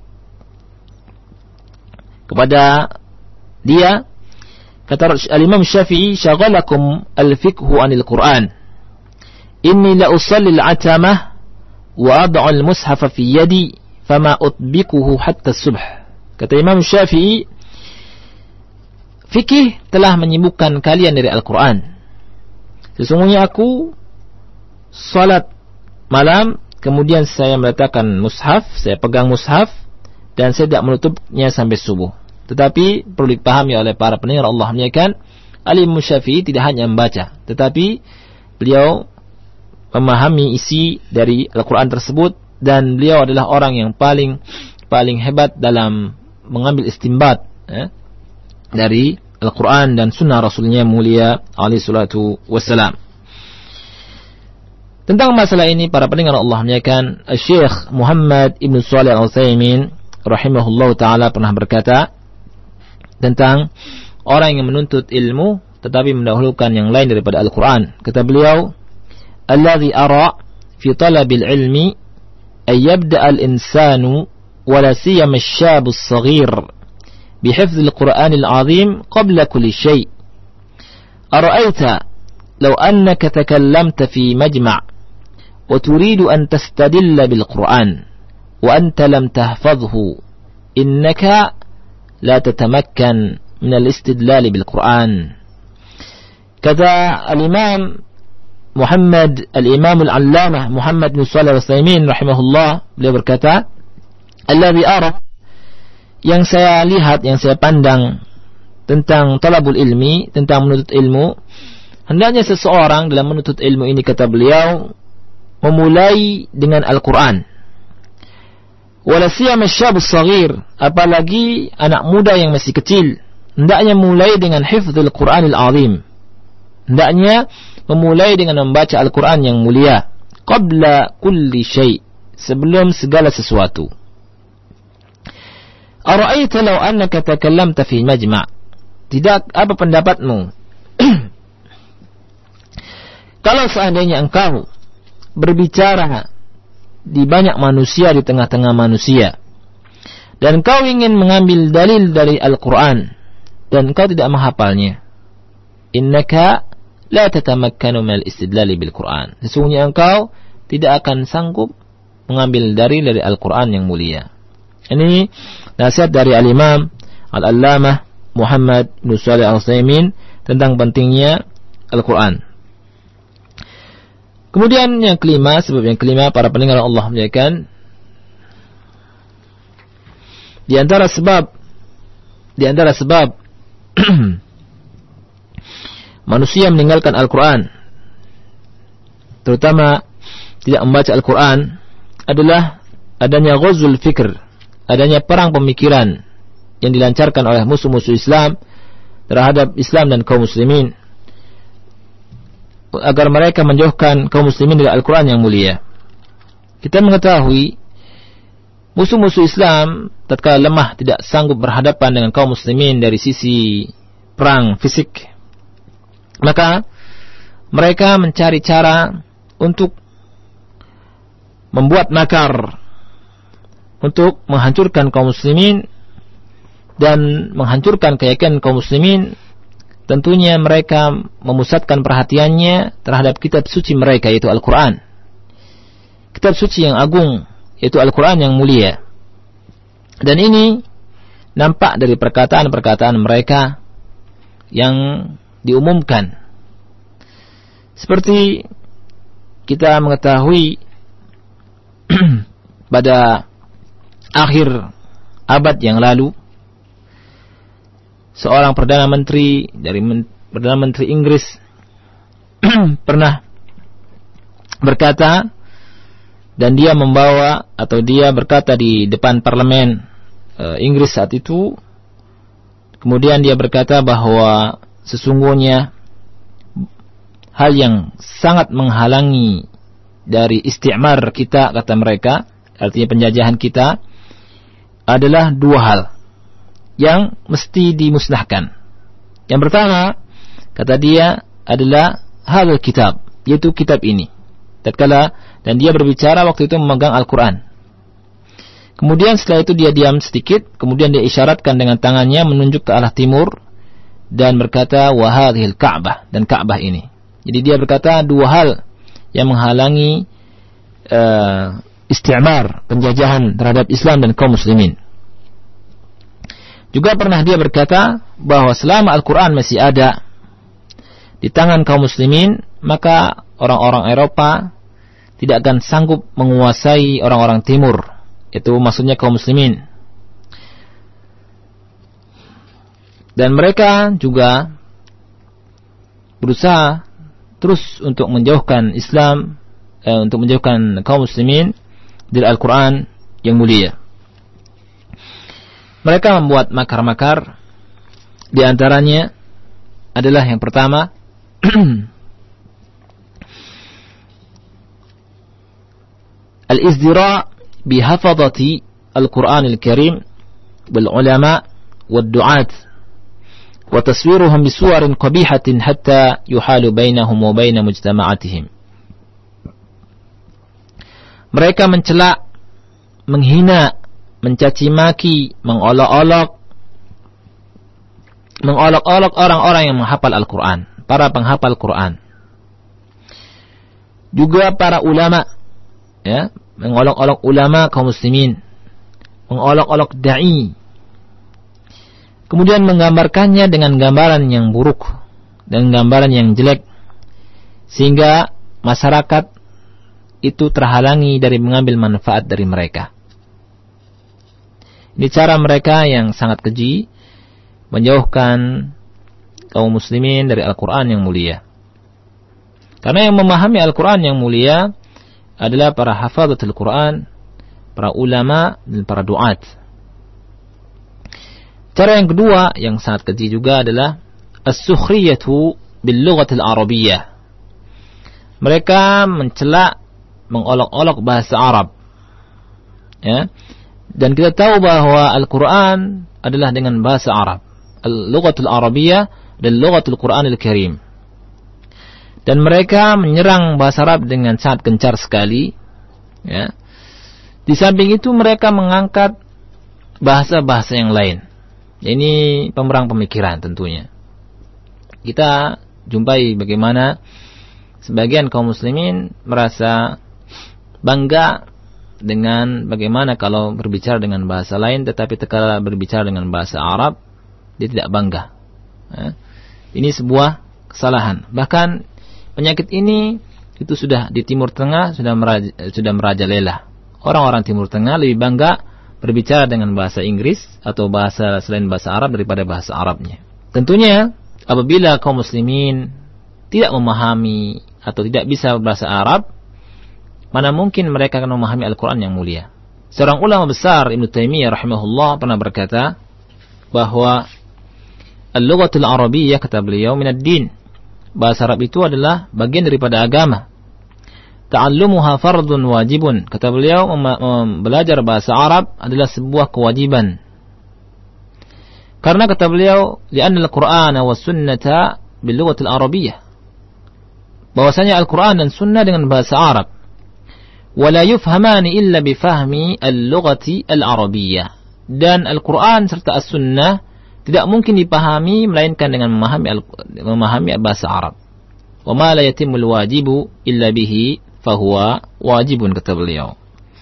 kepada dia, kata Al-Imam Syafi'i, syagalakum al-fiqhu anil Qur'an, inni la usalli al-atamah wa ad'u al-mushafa fi yadi fama utbikuhu hatta subh. Kata Imam Syafi'i, fikih telah menyibukkan kalian dari Al-Quran. Sesungguhnya aku salat malam, kemudian saya meletakkan mushaf, saya pegang mushaf, dan saya tidak menutupnya sampai subuh. Tetapi perlu dipahami oleh para pendengar Allah muliakan, Al-Imam Syafi'i tidak hanya membaca, tetapi beliau memahami isi dari Al-Quran tersebut, dan beliau adalah orang yang paling hebat dalam mengambil istinbat dari Al-Quran dan sunnah Rasulnya mulia alaihi salatu wassalam. Tentang masalah ini para pendengar Allah muliakan, Syekh Muhammad Ibn Shalih Al-Utsaimin rahimahullah ta'ala pernah berkata tentang orang yang menuntut ilmu tetapi mendahulukan yang lain daripada Al-Quran. Kata beliau, alladhi ara fi talabil ilmi ay yabda al-insanu wala siyama asy-syab as-saghir بحفظ القرآن العظيم قبل كل شيء. أرأيت لو أنك تكلمت في مجمع وتريد أن تستدل بالقرآن وأنت لم تحفظه إنك لا تتمكن من الاستدلال بالقرآن. كذا الإمام الإمام العلامة محمد بن صالح العثيمين رحمه الله beliau berkata, الذي أرى, yang saya lihat, yang saya pandang tentang talabul ilmi, tentang menuntut ilmu, hendaknya seseorang dalam menuntut ilmu ini, kata beliau, memulai dengan Al-Quran. Wala siyama syabus saghir, apalagi anak muda yang masih kecil, hendaknya mulai dengan hifdzul Qur'anil azim. Hendaknya memulai dengan membaca Al-Quran yang mulia. Qabla kulli syai', sebelum segala sesuatu. Ara'aita law annaka takallamta fi majma', tidak, apa pendapatmu kalau seandainya engkau berbicara di banyak manusia, di tengah-tengah manusia, dan kau ingin mengambil dalil dari Al-Quran, dan kau tidak menghafalnya, innaka la tatamakkanu minal istidlali bil Quran, sesungguhnya engkau tidak akan sanggup mengambil dalil dari Al-Quran yang mulia. Ini nasihat dari Al-Imam Al-Allamah Muhammad bin Shalih Al-Utsaimin tentang pentingnya Al-Quran. Kemudian yang kelima, sebab yang kelima, para pendengar Allah muliakan, di antara sebab manusia meninggalkan Al-Quran, terutama tidak membaca Al-Quran, adalah adanya ghazul fikr, adanya perang pemikiran yang dilancarkan oleh musuh-musuh Islam terhadap Islam dan kaum muslimin, agar mereka menjauhkan kaum muslimin dari Al-Quran yang mulia. Kita mengetahui musuh-musuh Islam tatkala lemah tidak sanggup berhadapan dengan kaum muslimin dari sisi perang fisik, maka mereka mencari cara untuk membuat makar untuk menghancurkan kaum muslimin dan menghancurkan keyakinan kaum muslimin. Tentunya mereka memusatkan perhatiannya terhadap kitab suci mereka, yaitu Al-Quran, kitab suci yang agung, yaitu Al-Quran yang mulia. Dan ini nampak dari perkataan-perkataan mereka yang diumumkan. Seperti kita mengetahui pada akhir abad yang lalu, seorang Perdana Menteri Inggris pernah berkata, dan dia berkata di depan parlemen Inggris saat itu, kemudian dia berkata bahwa sesungguhnya hal yang sangat menghalangi dari istimar kita, kata mereka, artinya penjajahan kita, adalah dua hal yang mesti dimusnahkan. Yang pertama, kata dia, adalah hadal kitab, yaitu kitab ini. Dan dia berbicara waktu itu memegang Al-Quran. Kemudian setelah itu dia diam sedikit, kemudian dia isyaratkan dengan tangannya menunjuk ke arah timur dan berkata, wa hadhil Ka'bah, dan Ka'bah ini. Jadi dia berkata dua hal yang menghalangi istimar, penjajahan terhadap Islam dan kaum muslimin. Juga pernah dia berkata bahwa selama Al-Quran masih ada di tangan kaum muslimin, maka orang-orang Eropa tidak akan sanggup menguasai orang-orang timur, itu maksudnya kaum muslimin. Dan mereka juga berusaha terus untuk menjauhkan Islam, untuk menjauhkan kaum muslimin dari Al-Quran yang mulia. Mereka membuat makar-makar, di antaranya adalah yang pertama, al-izdira' bihafadati Al-Quran Al-Karim bil ulama wad du'at wa taswiruhum bisuwarin qabihatin hatta yuhalu bainahum wa baina mujtama'atihim. Mereka mencela, menghina, mencaci maki, mengolok-olok orang-orang yang menghafal Al-Quran, para penghafal Quran. Juga para ulama, ya, mengolok-olok ulama kaum muslimin, mengolok-olok dai. Kemudian menggambarkannya dengan gambaran yang buruk dan gambaran yang jelek, sehingga masyarakat itu terhalangi dari mengambil manfaat dari mereka. Ini cara mereka yang sangat keji menjauhkan kaum muslimin dari Al-Quran yang mulia. Karena yang memahami Al-Quran yang mulia adalah para hafadhatul Quran, para ulama dan para duat. Cara yang kedua yang sangat keji juga adalah as-sukhriyatu bil lughatil arabiyyah. Mereka mencela, mengolok-olok bahasa Arab. Ya. Dan kita tahu bahwa Al-Quran adalah dengan bahasa Arab. Al-lughatul arabiyyah dan lughatul Quran Al-Karim. Dan mereka menyerang bahasa Arab dengan sangat gencar sekali. Ya. Di samping itu mereka mengangkat bahasa-bahasa yang lain. Ini pemerang pemikiran tentunya. Kita jumpai bagaimana sebagian kaum muslimin merasa bangga dengan bagaimana kalau berbicara dengan bahasa lain, tetapi tatkala berbicara dengan bahasa Arab dia tidak bangga. Ya. Ini sebuah kesalahan. Bahkan penyakit ini itu sudah di Timur Tengah sudah merajalela. Orang-orang Timur Tengah lebih bangga berbicara dengan bahasa Inggris atau bahasa selain bahasa Arab daripada bahasa Arabnya. Tentunya apabila kaum muslimin tidak memahami atau tidak bisa bahasa Arab, mana mungkin mereka akan memahami Al-Quran yang mulia. Seorang ulama besar Ibnu Taimiyah rahimahullah pernah berkata bahwa al-lughatul arabiyyah, kata beliau, minad din. Bahasa Arab itu adalah bagian daripada agama. Ta'allumuha fardun wajibun. Kata beliau, belajar bahasa Arab adalah sebuah kewajiban. Karena kata beliau, li'anna al-Qur'ana was sunnata bil lughatil arabiyyah. Bahwasanya Al-Qur'an dan sunnah dengan bahasa Arab. Wa la yufhamani illa bi fahmi al-lughati al-arabiyyah. Dan Al-Qur'an serta as-sunnah tidak mungkin dipahami melainkan dengan memahami bahasa Arab. Wa ma la yatimul wajibu illa bihi fahuwa wajibun, kata beliau.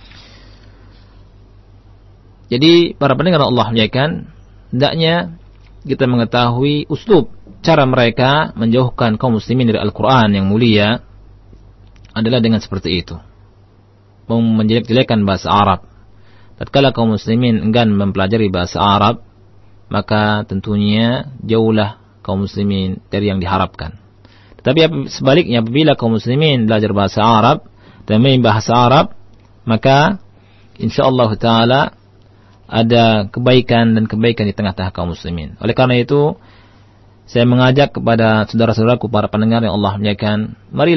Jadi para pendengar Allah muliakan, hendaknya kita mengetahui uslub cara mereka menjauhkan kaum muslimin dari Al-Quran yang mulia adalah dengan seperti itu, menjelek-jelekan bahasa Arab. Tatkala kaum muslimin enggan mempelajari bahasa Arab, maka tentunya jauhlah kaum muslimin dari yang diharapkan. Tetapi sebaliknya, apabila kaum muslimin belajar bahasa Arab dan memahami bahasa Arab, maka insyaallah taala ada kebaikan dan kebaikan di tengah-tengah kaum muslimin. Oleh karena itu, saya mengajak kepada saudara-saudaraku para pendengar yang Allah muliakan,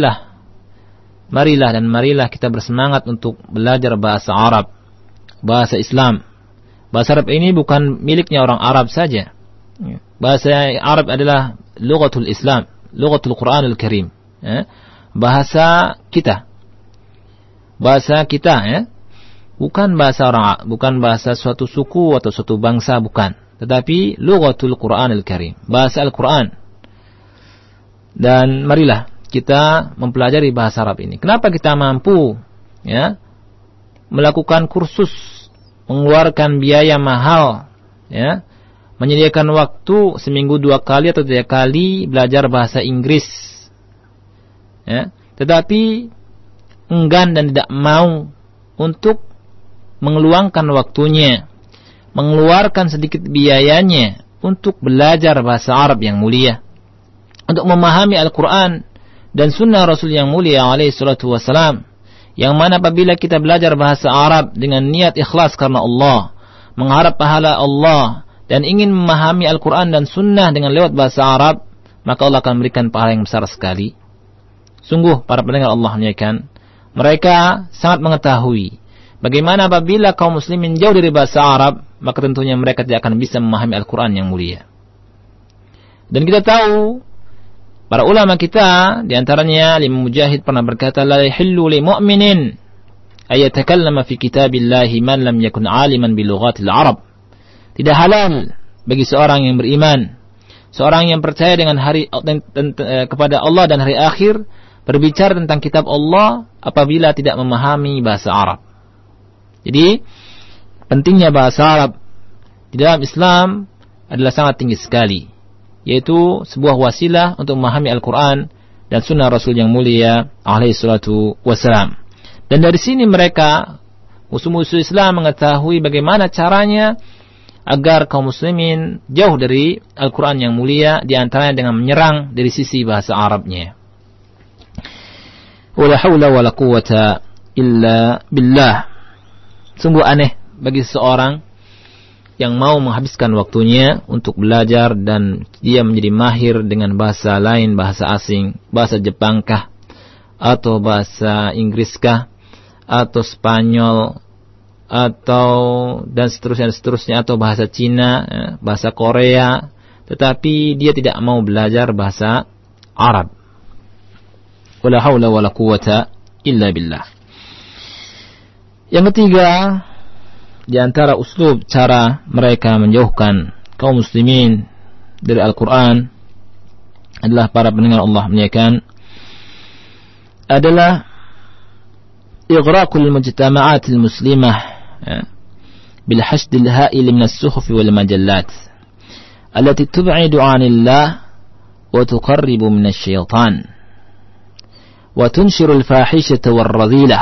marilah kita bersemangat untuk belajar bahasa Arab, bahasa Islam. Bahasa Arab ini bukan miliknya orang Arab saja. Bahasa Arab adalah lughatul Islam, lughatul Quranul Karim. Bahasa kita. Ya. Bukan bahasa suatu suku atau suatu bangsa, bukan. Tetapi lughatul Quranul Karim, bahasa Al-Quran. Dan marilah kita mempelajari bahasa Arab ini. Kenapa kita mampu melakukan kursus, mengeluarkan biaya mahal, menyediakan waktu seminggu 2 kali atau 3 kali belajar bahasa Inggris, tetapi enggan dan tidak mau untuk mengeluangkan waktunya, mengeluarkan sedikit biayanya untuk belajar bahasa Arab yang mulia, untuk memahami Al-Quran dan sunnah Rasul yang mulia alaihi salatu wassalam, yang mana apabila kita belajar bahasa Arab dengan niat ikhlas karena Allah, mengharap pahala Allah, dan ingin memahami Al-Quran dan sunnah dengan lewat bahasa Arab, maka Allah akan memberikan pahala yang besar sekali. Sungguh para pendengar Allah muliakan, mereka sangat mengetahui bagaimana apabila kaum muslimin jauh dari bahasa Arab, maka tentunya mereka tidak akan bisa memahami Al-Quran yang mulia. Dan kita tahu, para ulama kita, diantaranya Imam Mujahid pernah berkata, la yahillu li mu'minin ayatakallama fi kitabillahi man lam yakun aliman bi lughatil Arab. Tidak halal bagi seorang yang beriman, seorang yang percaya dengan kepada Allah dan hari akhir, berbicara tentang kitab Allah apabila tidak memahami bahasa Arab. Jadi pentingnya bahasa Arab di dalam Islam adalah sangat tinggi sekali, yaitu sebuah wasilah untuk memahami Al-Quran dan sunnah Rasul yang mulia alaihi salatu wassalam. Dan dari sini mereka, musuh-musuh Islam, mengetahui bagaimana caranya agar kaum muslimin jauh dari Al-Quran yang mulia, diantaranya dengan menyerang dari sisi bahasa Arabnya. Wala hawla wala quwwata illa billah. Sungguh aneh bagi seseorang yang mau menghabiskan waktunya untuk belajar dan dia menjadi mahir dengan bahasa lain, bahasa asing, bahasa Jepangkah, atau bahasa Inggriskah, atau Spanyol, atau dan seterusnya, atau bahasa Cina, bahasa Korea, tetapi dia tidak mau belajar bahasa Arab. Wala haula wala quwwata illa billah. Yang ketiga, di antara uslub cara mereka menjauhkan kaum muslimin dari Al-Quran adalah, para pendengar Allah muliakan, adalah ighraqul mujtama'atil muslimah bil hasdil ha'il min as-suhuf wal majallat allati tub'idu 'anillah wa tuqarribu min asy-syaitan wa tunshiru al-fahishata war-radhilah.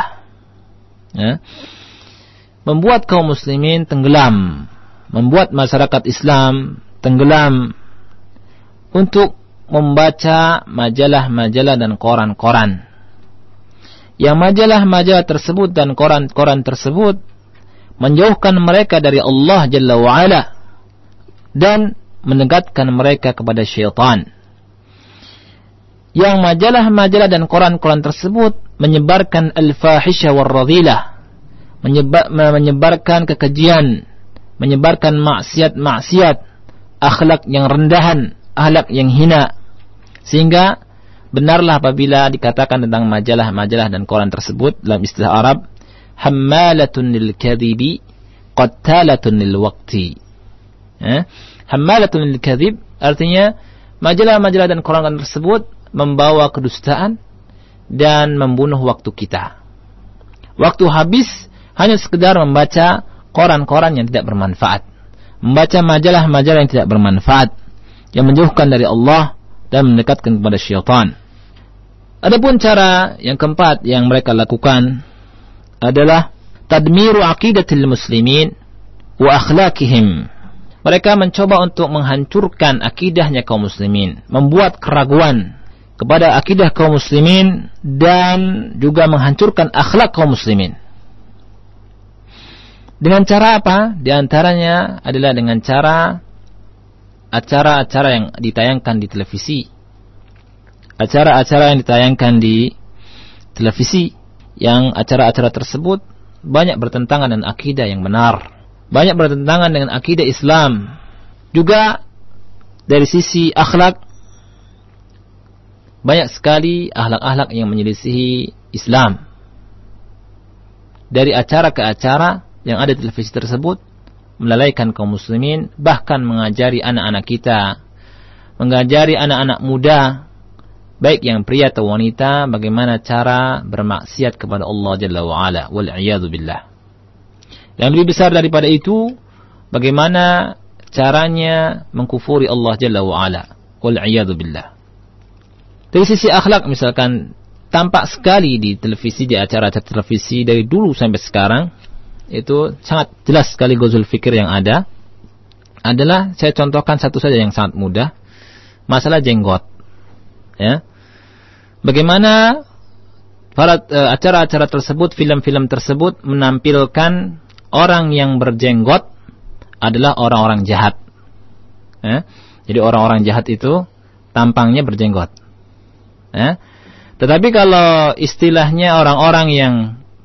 Membuat kaum muslimin tenggelam, membuat masyarakat Islam tenggelam untuk membaca majalah-majalah dan koran-koran. Yang majalah-majalah tersebut dan koran-koran tersebut menjauhkan mereka dari Allah Jalla wa'ala dan mendekatkan mereka kepada syaitan. Yang majalah-majalah dan koran-koran tersebut menyebarkan al-fahisha war-radhilah, menyebarkan kekejian, menyebarkan maksiat-maksiat, akhlak yang rendahan, akhlak yang hina. Sehingga benarlah apabila dikatakan tentang majalah-majalah dan koran tersebut dalam istilah Arab, hammalatun lil kadhibi qattalatun lil waqti. Hammalatun lil kadhib artinya majalah-majalah dan koran tersebut membawa kedustaan dan membunuh waktu kita. Waktu habis hanya sekedar membaca koran-koran yang tidak bermanfaat, membaca majalah-majalah yang tidak bermanfaat, yang menjauhkan dari Allah dan mendekatkan kepada syaitan. Adapun cara yang keempat yang mereka lakukan adalah tadmiru aqidatil muslimin wa akhlaqihim. Mereka mencoba untuk menghancurkan akidahnya kaum muslimin, membuat keraguan kepada akidah kaum muslimin dan juga menghancurkan akhlak kaum muslimin. Dengan cara apa? Di antaranya adalah dengan cara acara-acara yang ditayangkan di televisi. Acara-acara yang ditayangkan di televisi, yang acara-acara tersebut banyak bertentangan dengan akidah yang benar, banyak bertentangan dengan akidah Islam. Juga dari sisi akhlak, banyak sekali akhlak-akhlak yang menyelisihi Islam. Dari acara ke acara yang ada di televisi tersebut melalaikan kaum muslimin, bahkan mengajari anak-anak kita, mengajari anak-anak muda, baik yang pria atau wanita, bagaimana cara bermaksiat kepada Allah Jalla wa'ala, wal'iyadu billah. Yang lebih besar daripada itu, bagaimana caranya mengkufuri Allah Jalla wa'ala, wal'iyadu billah. Dari sisi akhlak misalkan, tampak sekali di televisi, di acara-acara televisi dari dulu sampai sekarang, itu sangat jelas sekali gozul fikir yang ada. Adalah, saya contohkan satu saja yang sangat mudah, masalah jenggot. Ya, bagaimana acara-acara tersebut, film-film tersebut menampilkan orang yang berjenggot adalah orang-orang jahat. Ya, jadi orang-orang jahat itu tampangnya berjenggot. Ya, tetapi kalau istilahnya orang-orang yang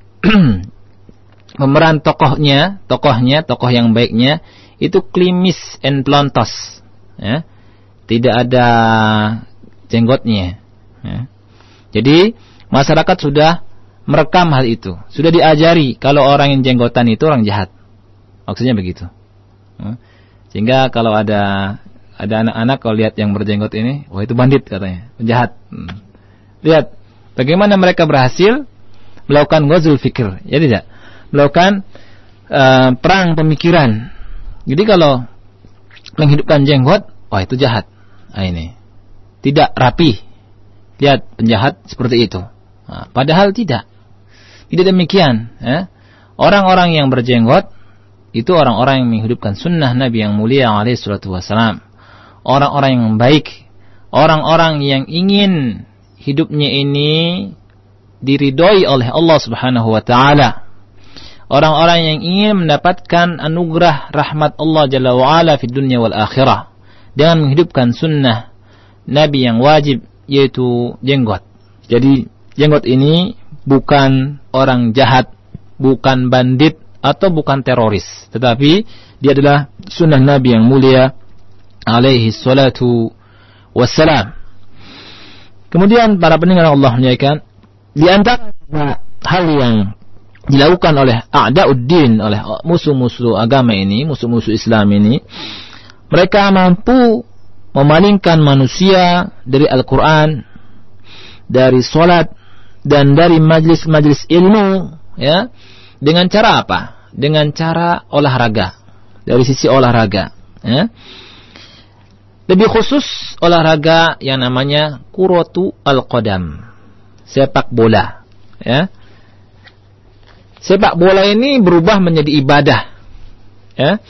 memeran tokoh yang baiknya itu klimis and plontos, ya, tidak ada jenggotnya. Ya. Jadi masyarakat sudah merekam hal itu, sudah diajari kalau orang yang jenggotan itu orang jahat, maksudnya begitu. Ya. Sehingga kalau ada anak-anak kalau lihat yang berjenggot ini, wah itu bandit katanya, penjahat. Lihat bagaimana mereka berhasil melakukan ghazul fikir, ya tidak? Melakukan perang pemikiran. Jadi kalau menghidupkan jenggot, wah itu jahat. Nah, ini tidak rapi. Lihat penjahat seperti itu. Nah, padahal tidak demikian. Ya. Orang-orang yang berjenggot itu orang-orang yang menghidupkan sunnah Nabi yang mulia alaihi salatu wassalam. Orang-orang yang baik, orang-orang yang ingin hidupnya ini diridhoi oleh Allah Subhanahu wa taala. Orang-orang yang ingin mendapatkan anugerah rahmat Allah Jalla wa ala fid dunya wal akhirah dengan menghidupkan sunnah Nabi yang wajib, yaitu jenggot. Jadi jenggot ini bukan orang jahat, bukan bandit atau bukan teroris, tetapi dia adalah sunnah Nabi yang mulia alaihi salatu wassalam. Kemudian para pendengar Allah muliakan, di antara hal yang dilakukan oleh a'da'uddin, oleh musuh-musuh agama ini, musuh-musuh Islam ini, mereka mampu memalingkan manusia dari Al-Quran, dari salat, dan dari majlis-majlis ilmu, ya, dengan cara apa? Dengan cara olahraga, dari sisi olahraga, ya. Lebih khusus olahraga yang namanya kuratu al-qadam, sepak bola, ya. Sepak bola ini berubah menjadi ibadah, ya.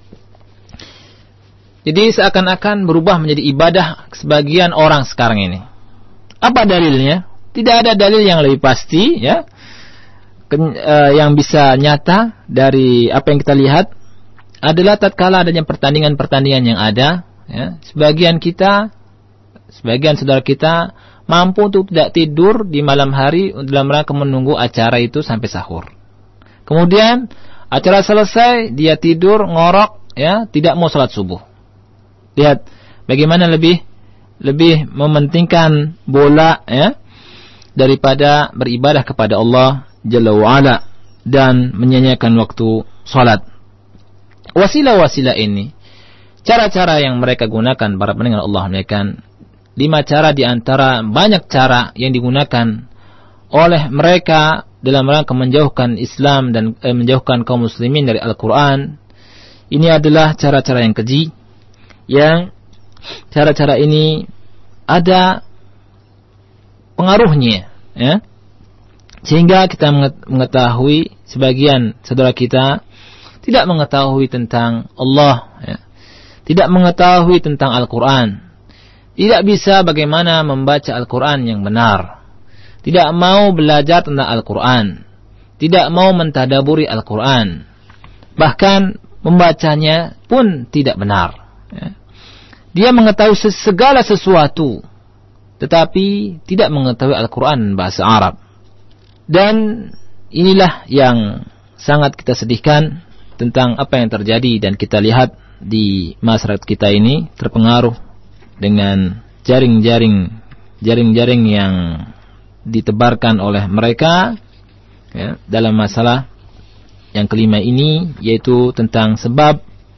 Jadi seakan-akan berubah menjadi ibadah sebagian orang sekarang ini. Apa dalilnya? Tidak ada dalil yang lebih pasti, ya, yang bisa nyata dari apa yang kita lihat adalah tatkala adanya pertandingan-pertandingan yang ada, ya, sebagian saudara kita mampu untuk tidak tidur di malam hari dalam rangka menunggu acara itu sampai sahur. Kemudian acara selesai, dia tidur ngorok, ya, tidak mau salat subuh. Lihat bagaimana lebih mementingkan bola, ya, daripada beribadah kepada Allah Jalla wa'ala dan menyanyiakan waktu salat. Wasilah-wasilah ini, cara-cara yang mereka gunakan, para pendengar Allah muliakan, 5 cara di antara banyak cara yang digunakan oleh mereka dalam rangka menjauhkan Islam dan menjauhkan kaum muslimin dari Al-Quran. Ini adalah cara-cara yang keji, yang cara-cara ini ada pengaruhnya, ya, sehingga kita mengetahui sebagian saudara kita tidak mengetahui tentang Allah, ya, tidak mengetahui tentang Al-Quran, tidak bisa bagaimana membaca Al-Quran yang benar, tidak mau belajar tentang Al-Quran, tidak mau mentadaburi Al-Quran, bahkan membacanya pun tidak benar, ya. Dia mengetahui segala sesuatu, tetapi tidak mengetahui Al-Quran bahasa Arab. Dan inilah yang sangat kita sedihkan tentang apa yang terjadi, dan kita lihat di masyarakat kita ini terpengaruh dengan jaring-jaring yang ditebarkan oleh mereka, ya, dalam masalah yang kelima ini, yaitu tentang sebab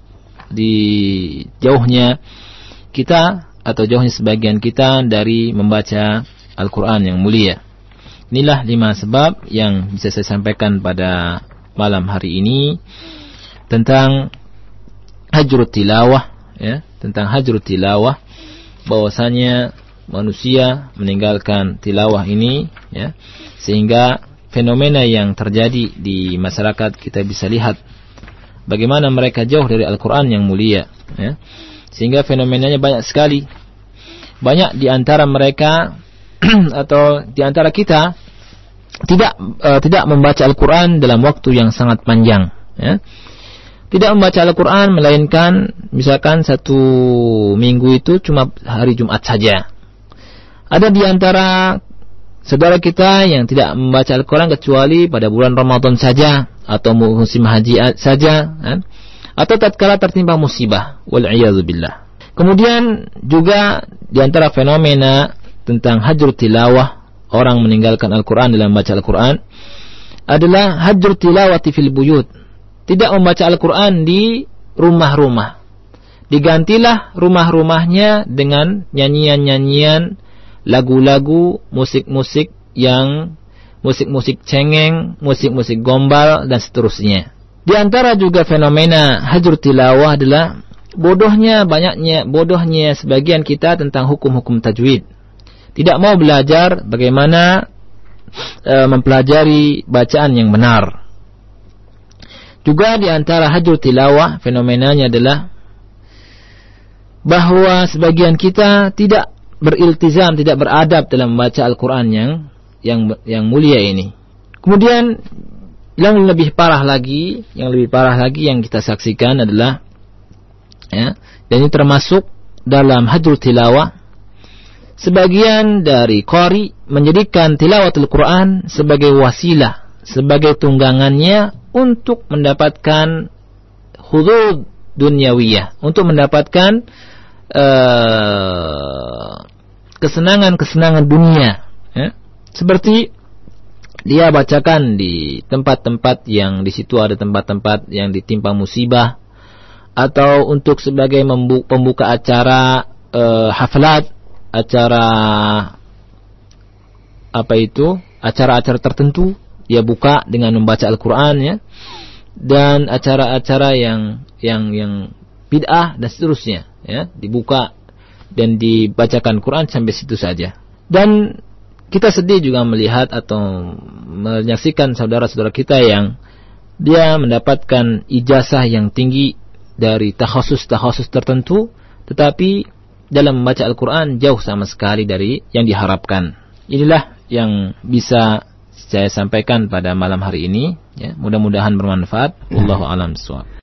jauhnya kita atau jauhnya sebagian kita dari membaca Al-Quran yang mulia. Inilah 5 sebab yang bisa saya sampaikan pada malam hari ini tentang hajrut tilawah, ya, tentang hajrut tilawah, bahwasanya manusia meninggalkan tilawah ini, ya, sehingga fenomena yang terjadi di masyarakat kita bisa lihat bagaimana mereka jauh dari Al-Quran yang mulia, ya, sehingga fenomenanya banyak sekali. Banyak di antara mereka atau di antara kita tidak membaca Al-Quran dalam waktu yang sangat panjang, ya. Tidak membaca Al-Quran, melainkan misalkan 1 minggu itu cuma hari Jumat saja. Ada di antara saudara kita yang tidak membaca Al-Quran kecuali pada bulan Ramadan saja, atau musim haji saja, kan? Atau tatkala tertimpa musibah, wal'iyadzubillah. Kemudian juga di antara fenomena tentang hajrut tilawah, orang meninggalkan Al-Quran dalam membaca Al-Quran, adalah hajrut tilawati fil buyut. Tidak membaca Al-Quran di rumah-rumah. Digantilah rumah-rumahnya dengan nyanyian-nyanyian, lagu-lagu, musik-musik cengeng, musik-musik gombal, dan seterusnya. Di antara juga fenomena hajrut tilawah adalah bodohnya sebagian kita tentang hukum-hukum tajwid. Tidak mau belajar bagaimana mempelajari bacaan yang benar. Juga di antara hajrut tilawah fenomenanya adalah bahwa sebagian kita tidak beriltizam, tidak beradab dalam membaca Al-Quran yang mulia ini. Kemudian yang lebih parah lagi yang kita saksikan adalah, ya, dan ini termasuk dalam hajrut tilawah, sebagian dari qari menjadikan tilawatul Quran sebagai wasilah, sebagai tunggangannya untuk mendapatkan hudud dunyawiyah, untuk mendapatkan kesenangan-kesenangan dunia, ya. Seperti dia bacakan di tempat-tempat yang di situ ada tempat-tempat yang ditimpa musibah, atau untuk sebagai pembuka acara haflat, acara acara-acara tertentu, dia buka dengan membaca Al-Qur'an, ya. Dan acara-acara yang bid'ah dan seterusnya, ya, dibuka dan dibacakan Quran sampai situ saja. Dan kita sedih juga melihat atau menyaksikan saudara-saudara kita yang dia mendapatkan ijazah yang tinggi dari takhasus tertentu, tetapi dalam membaca Al-Quran jauh sama sekali dari yang diharapkan. Inilah yang bisa saya sampaikan pada malam hari ini, ya. Mudah-mudahan bermanfaat. Wallahu a'lam bishawab.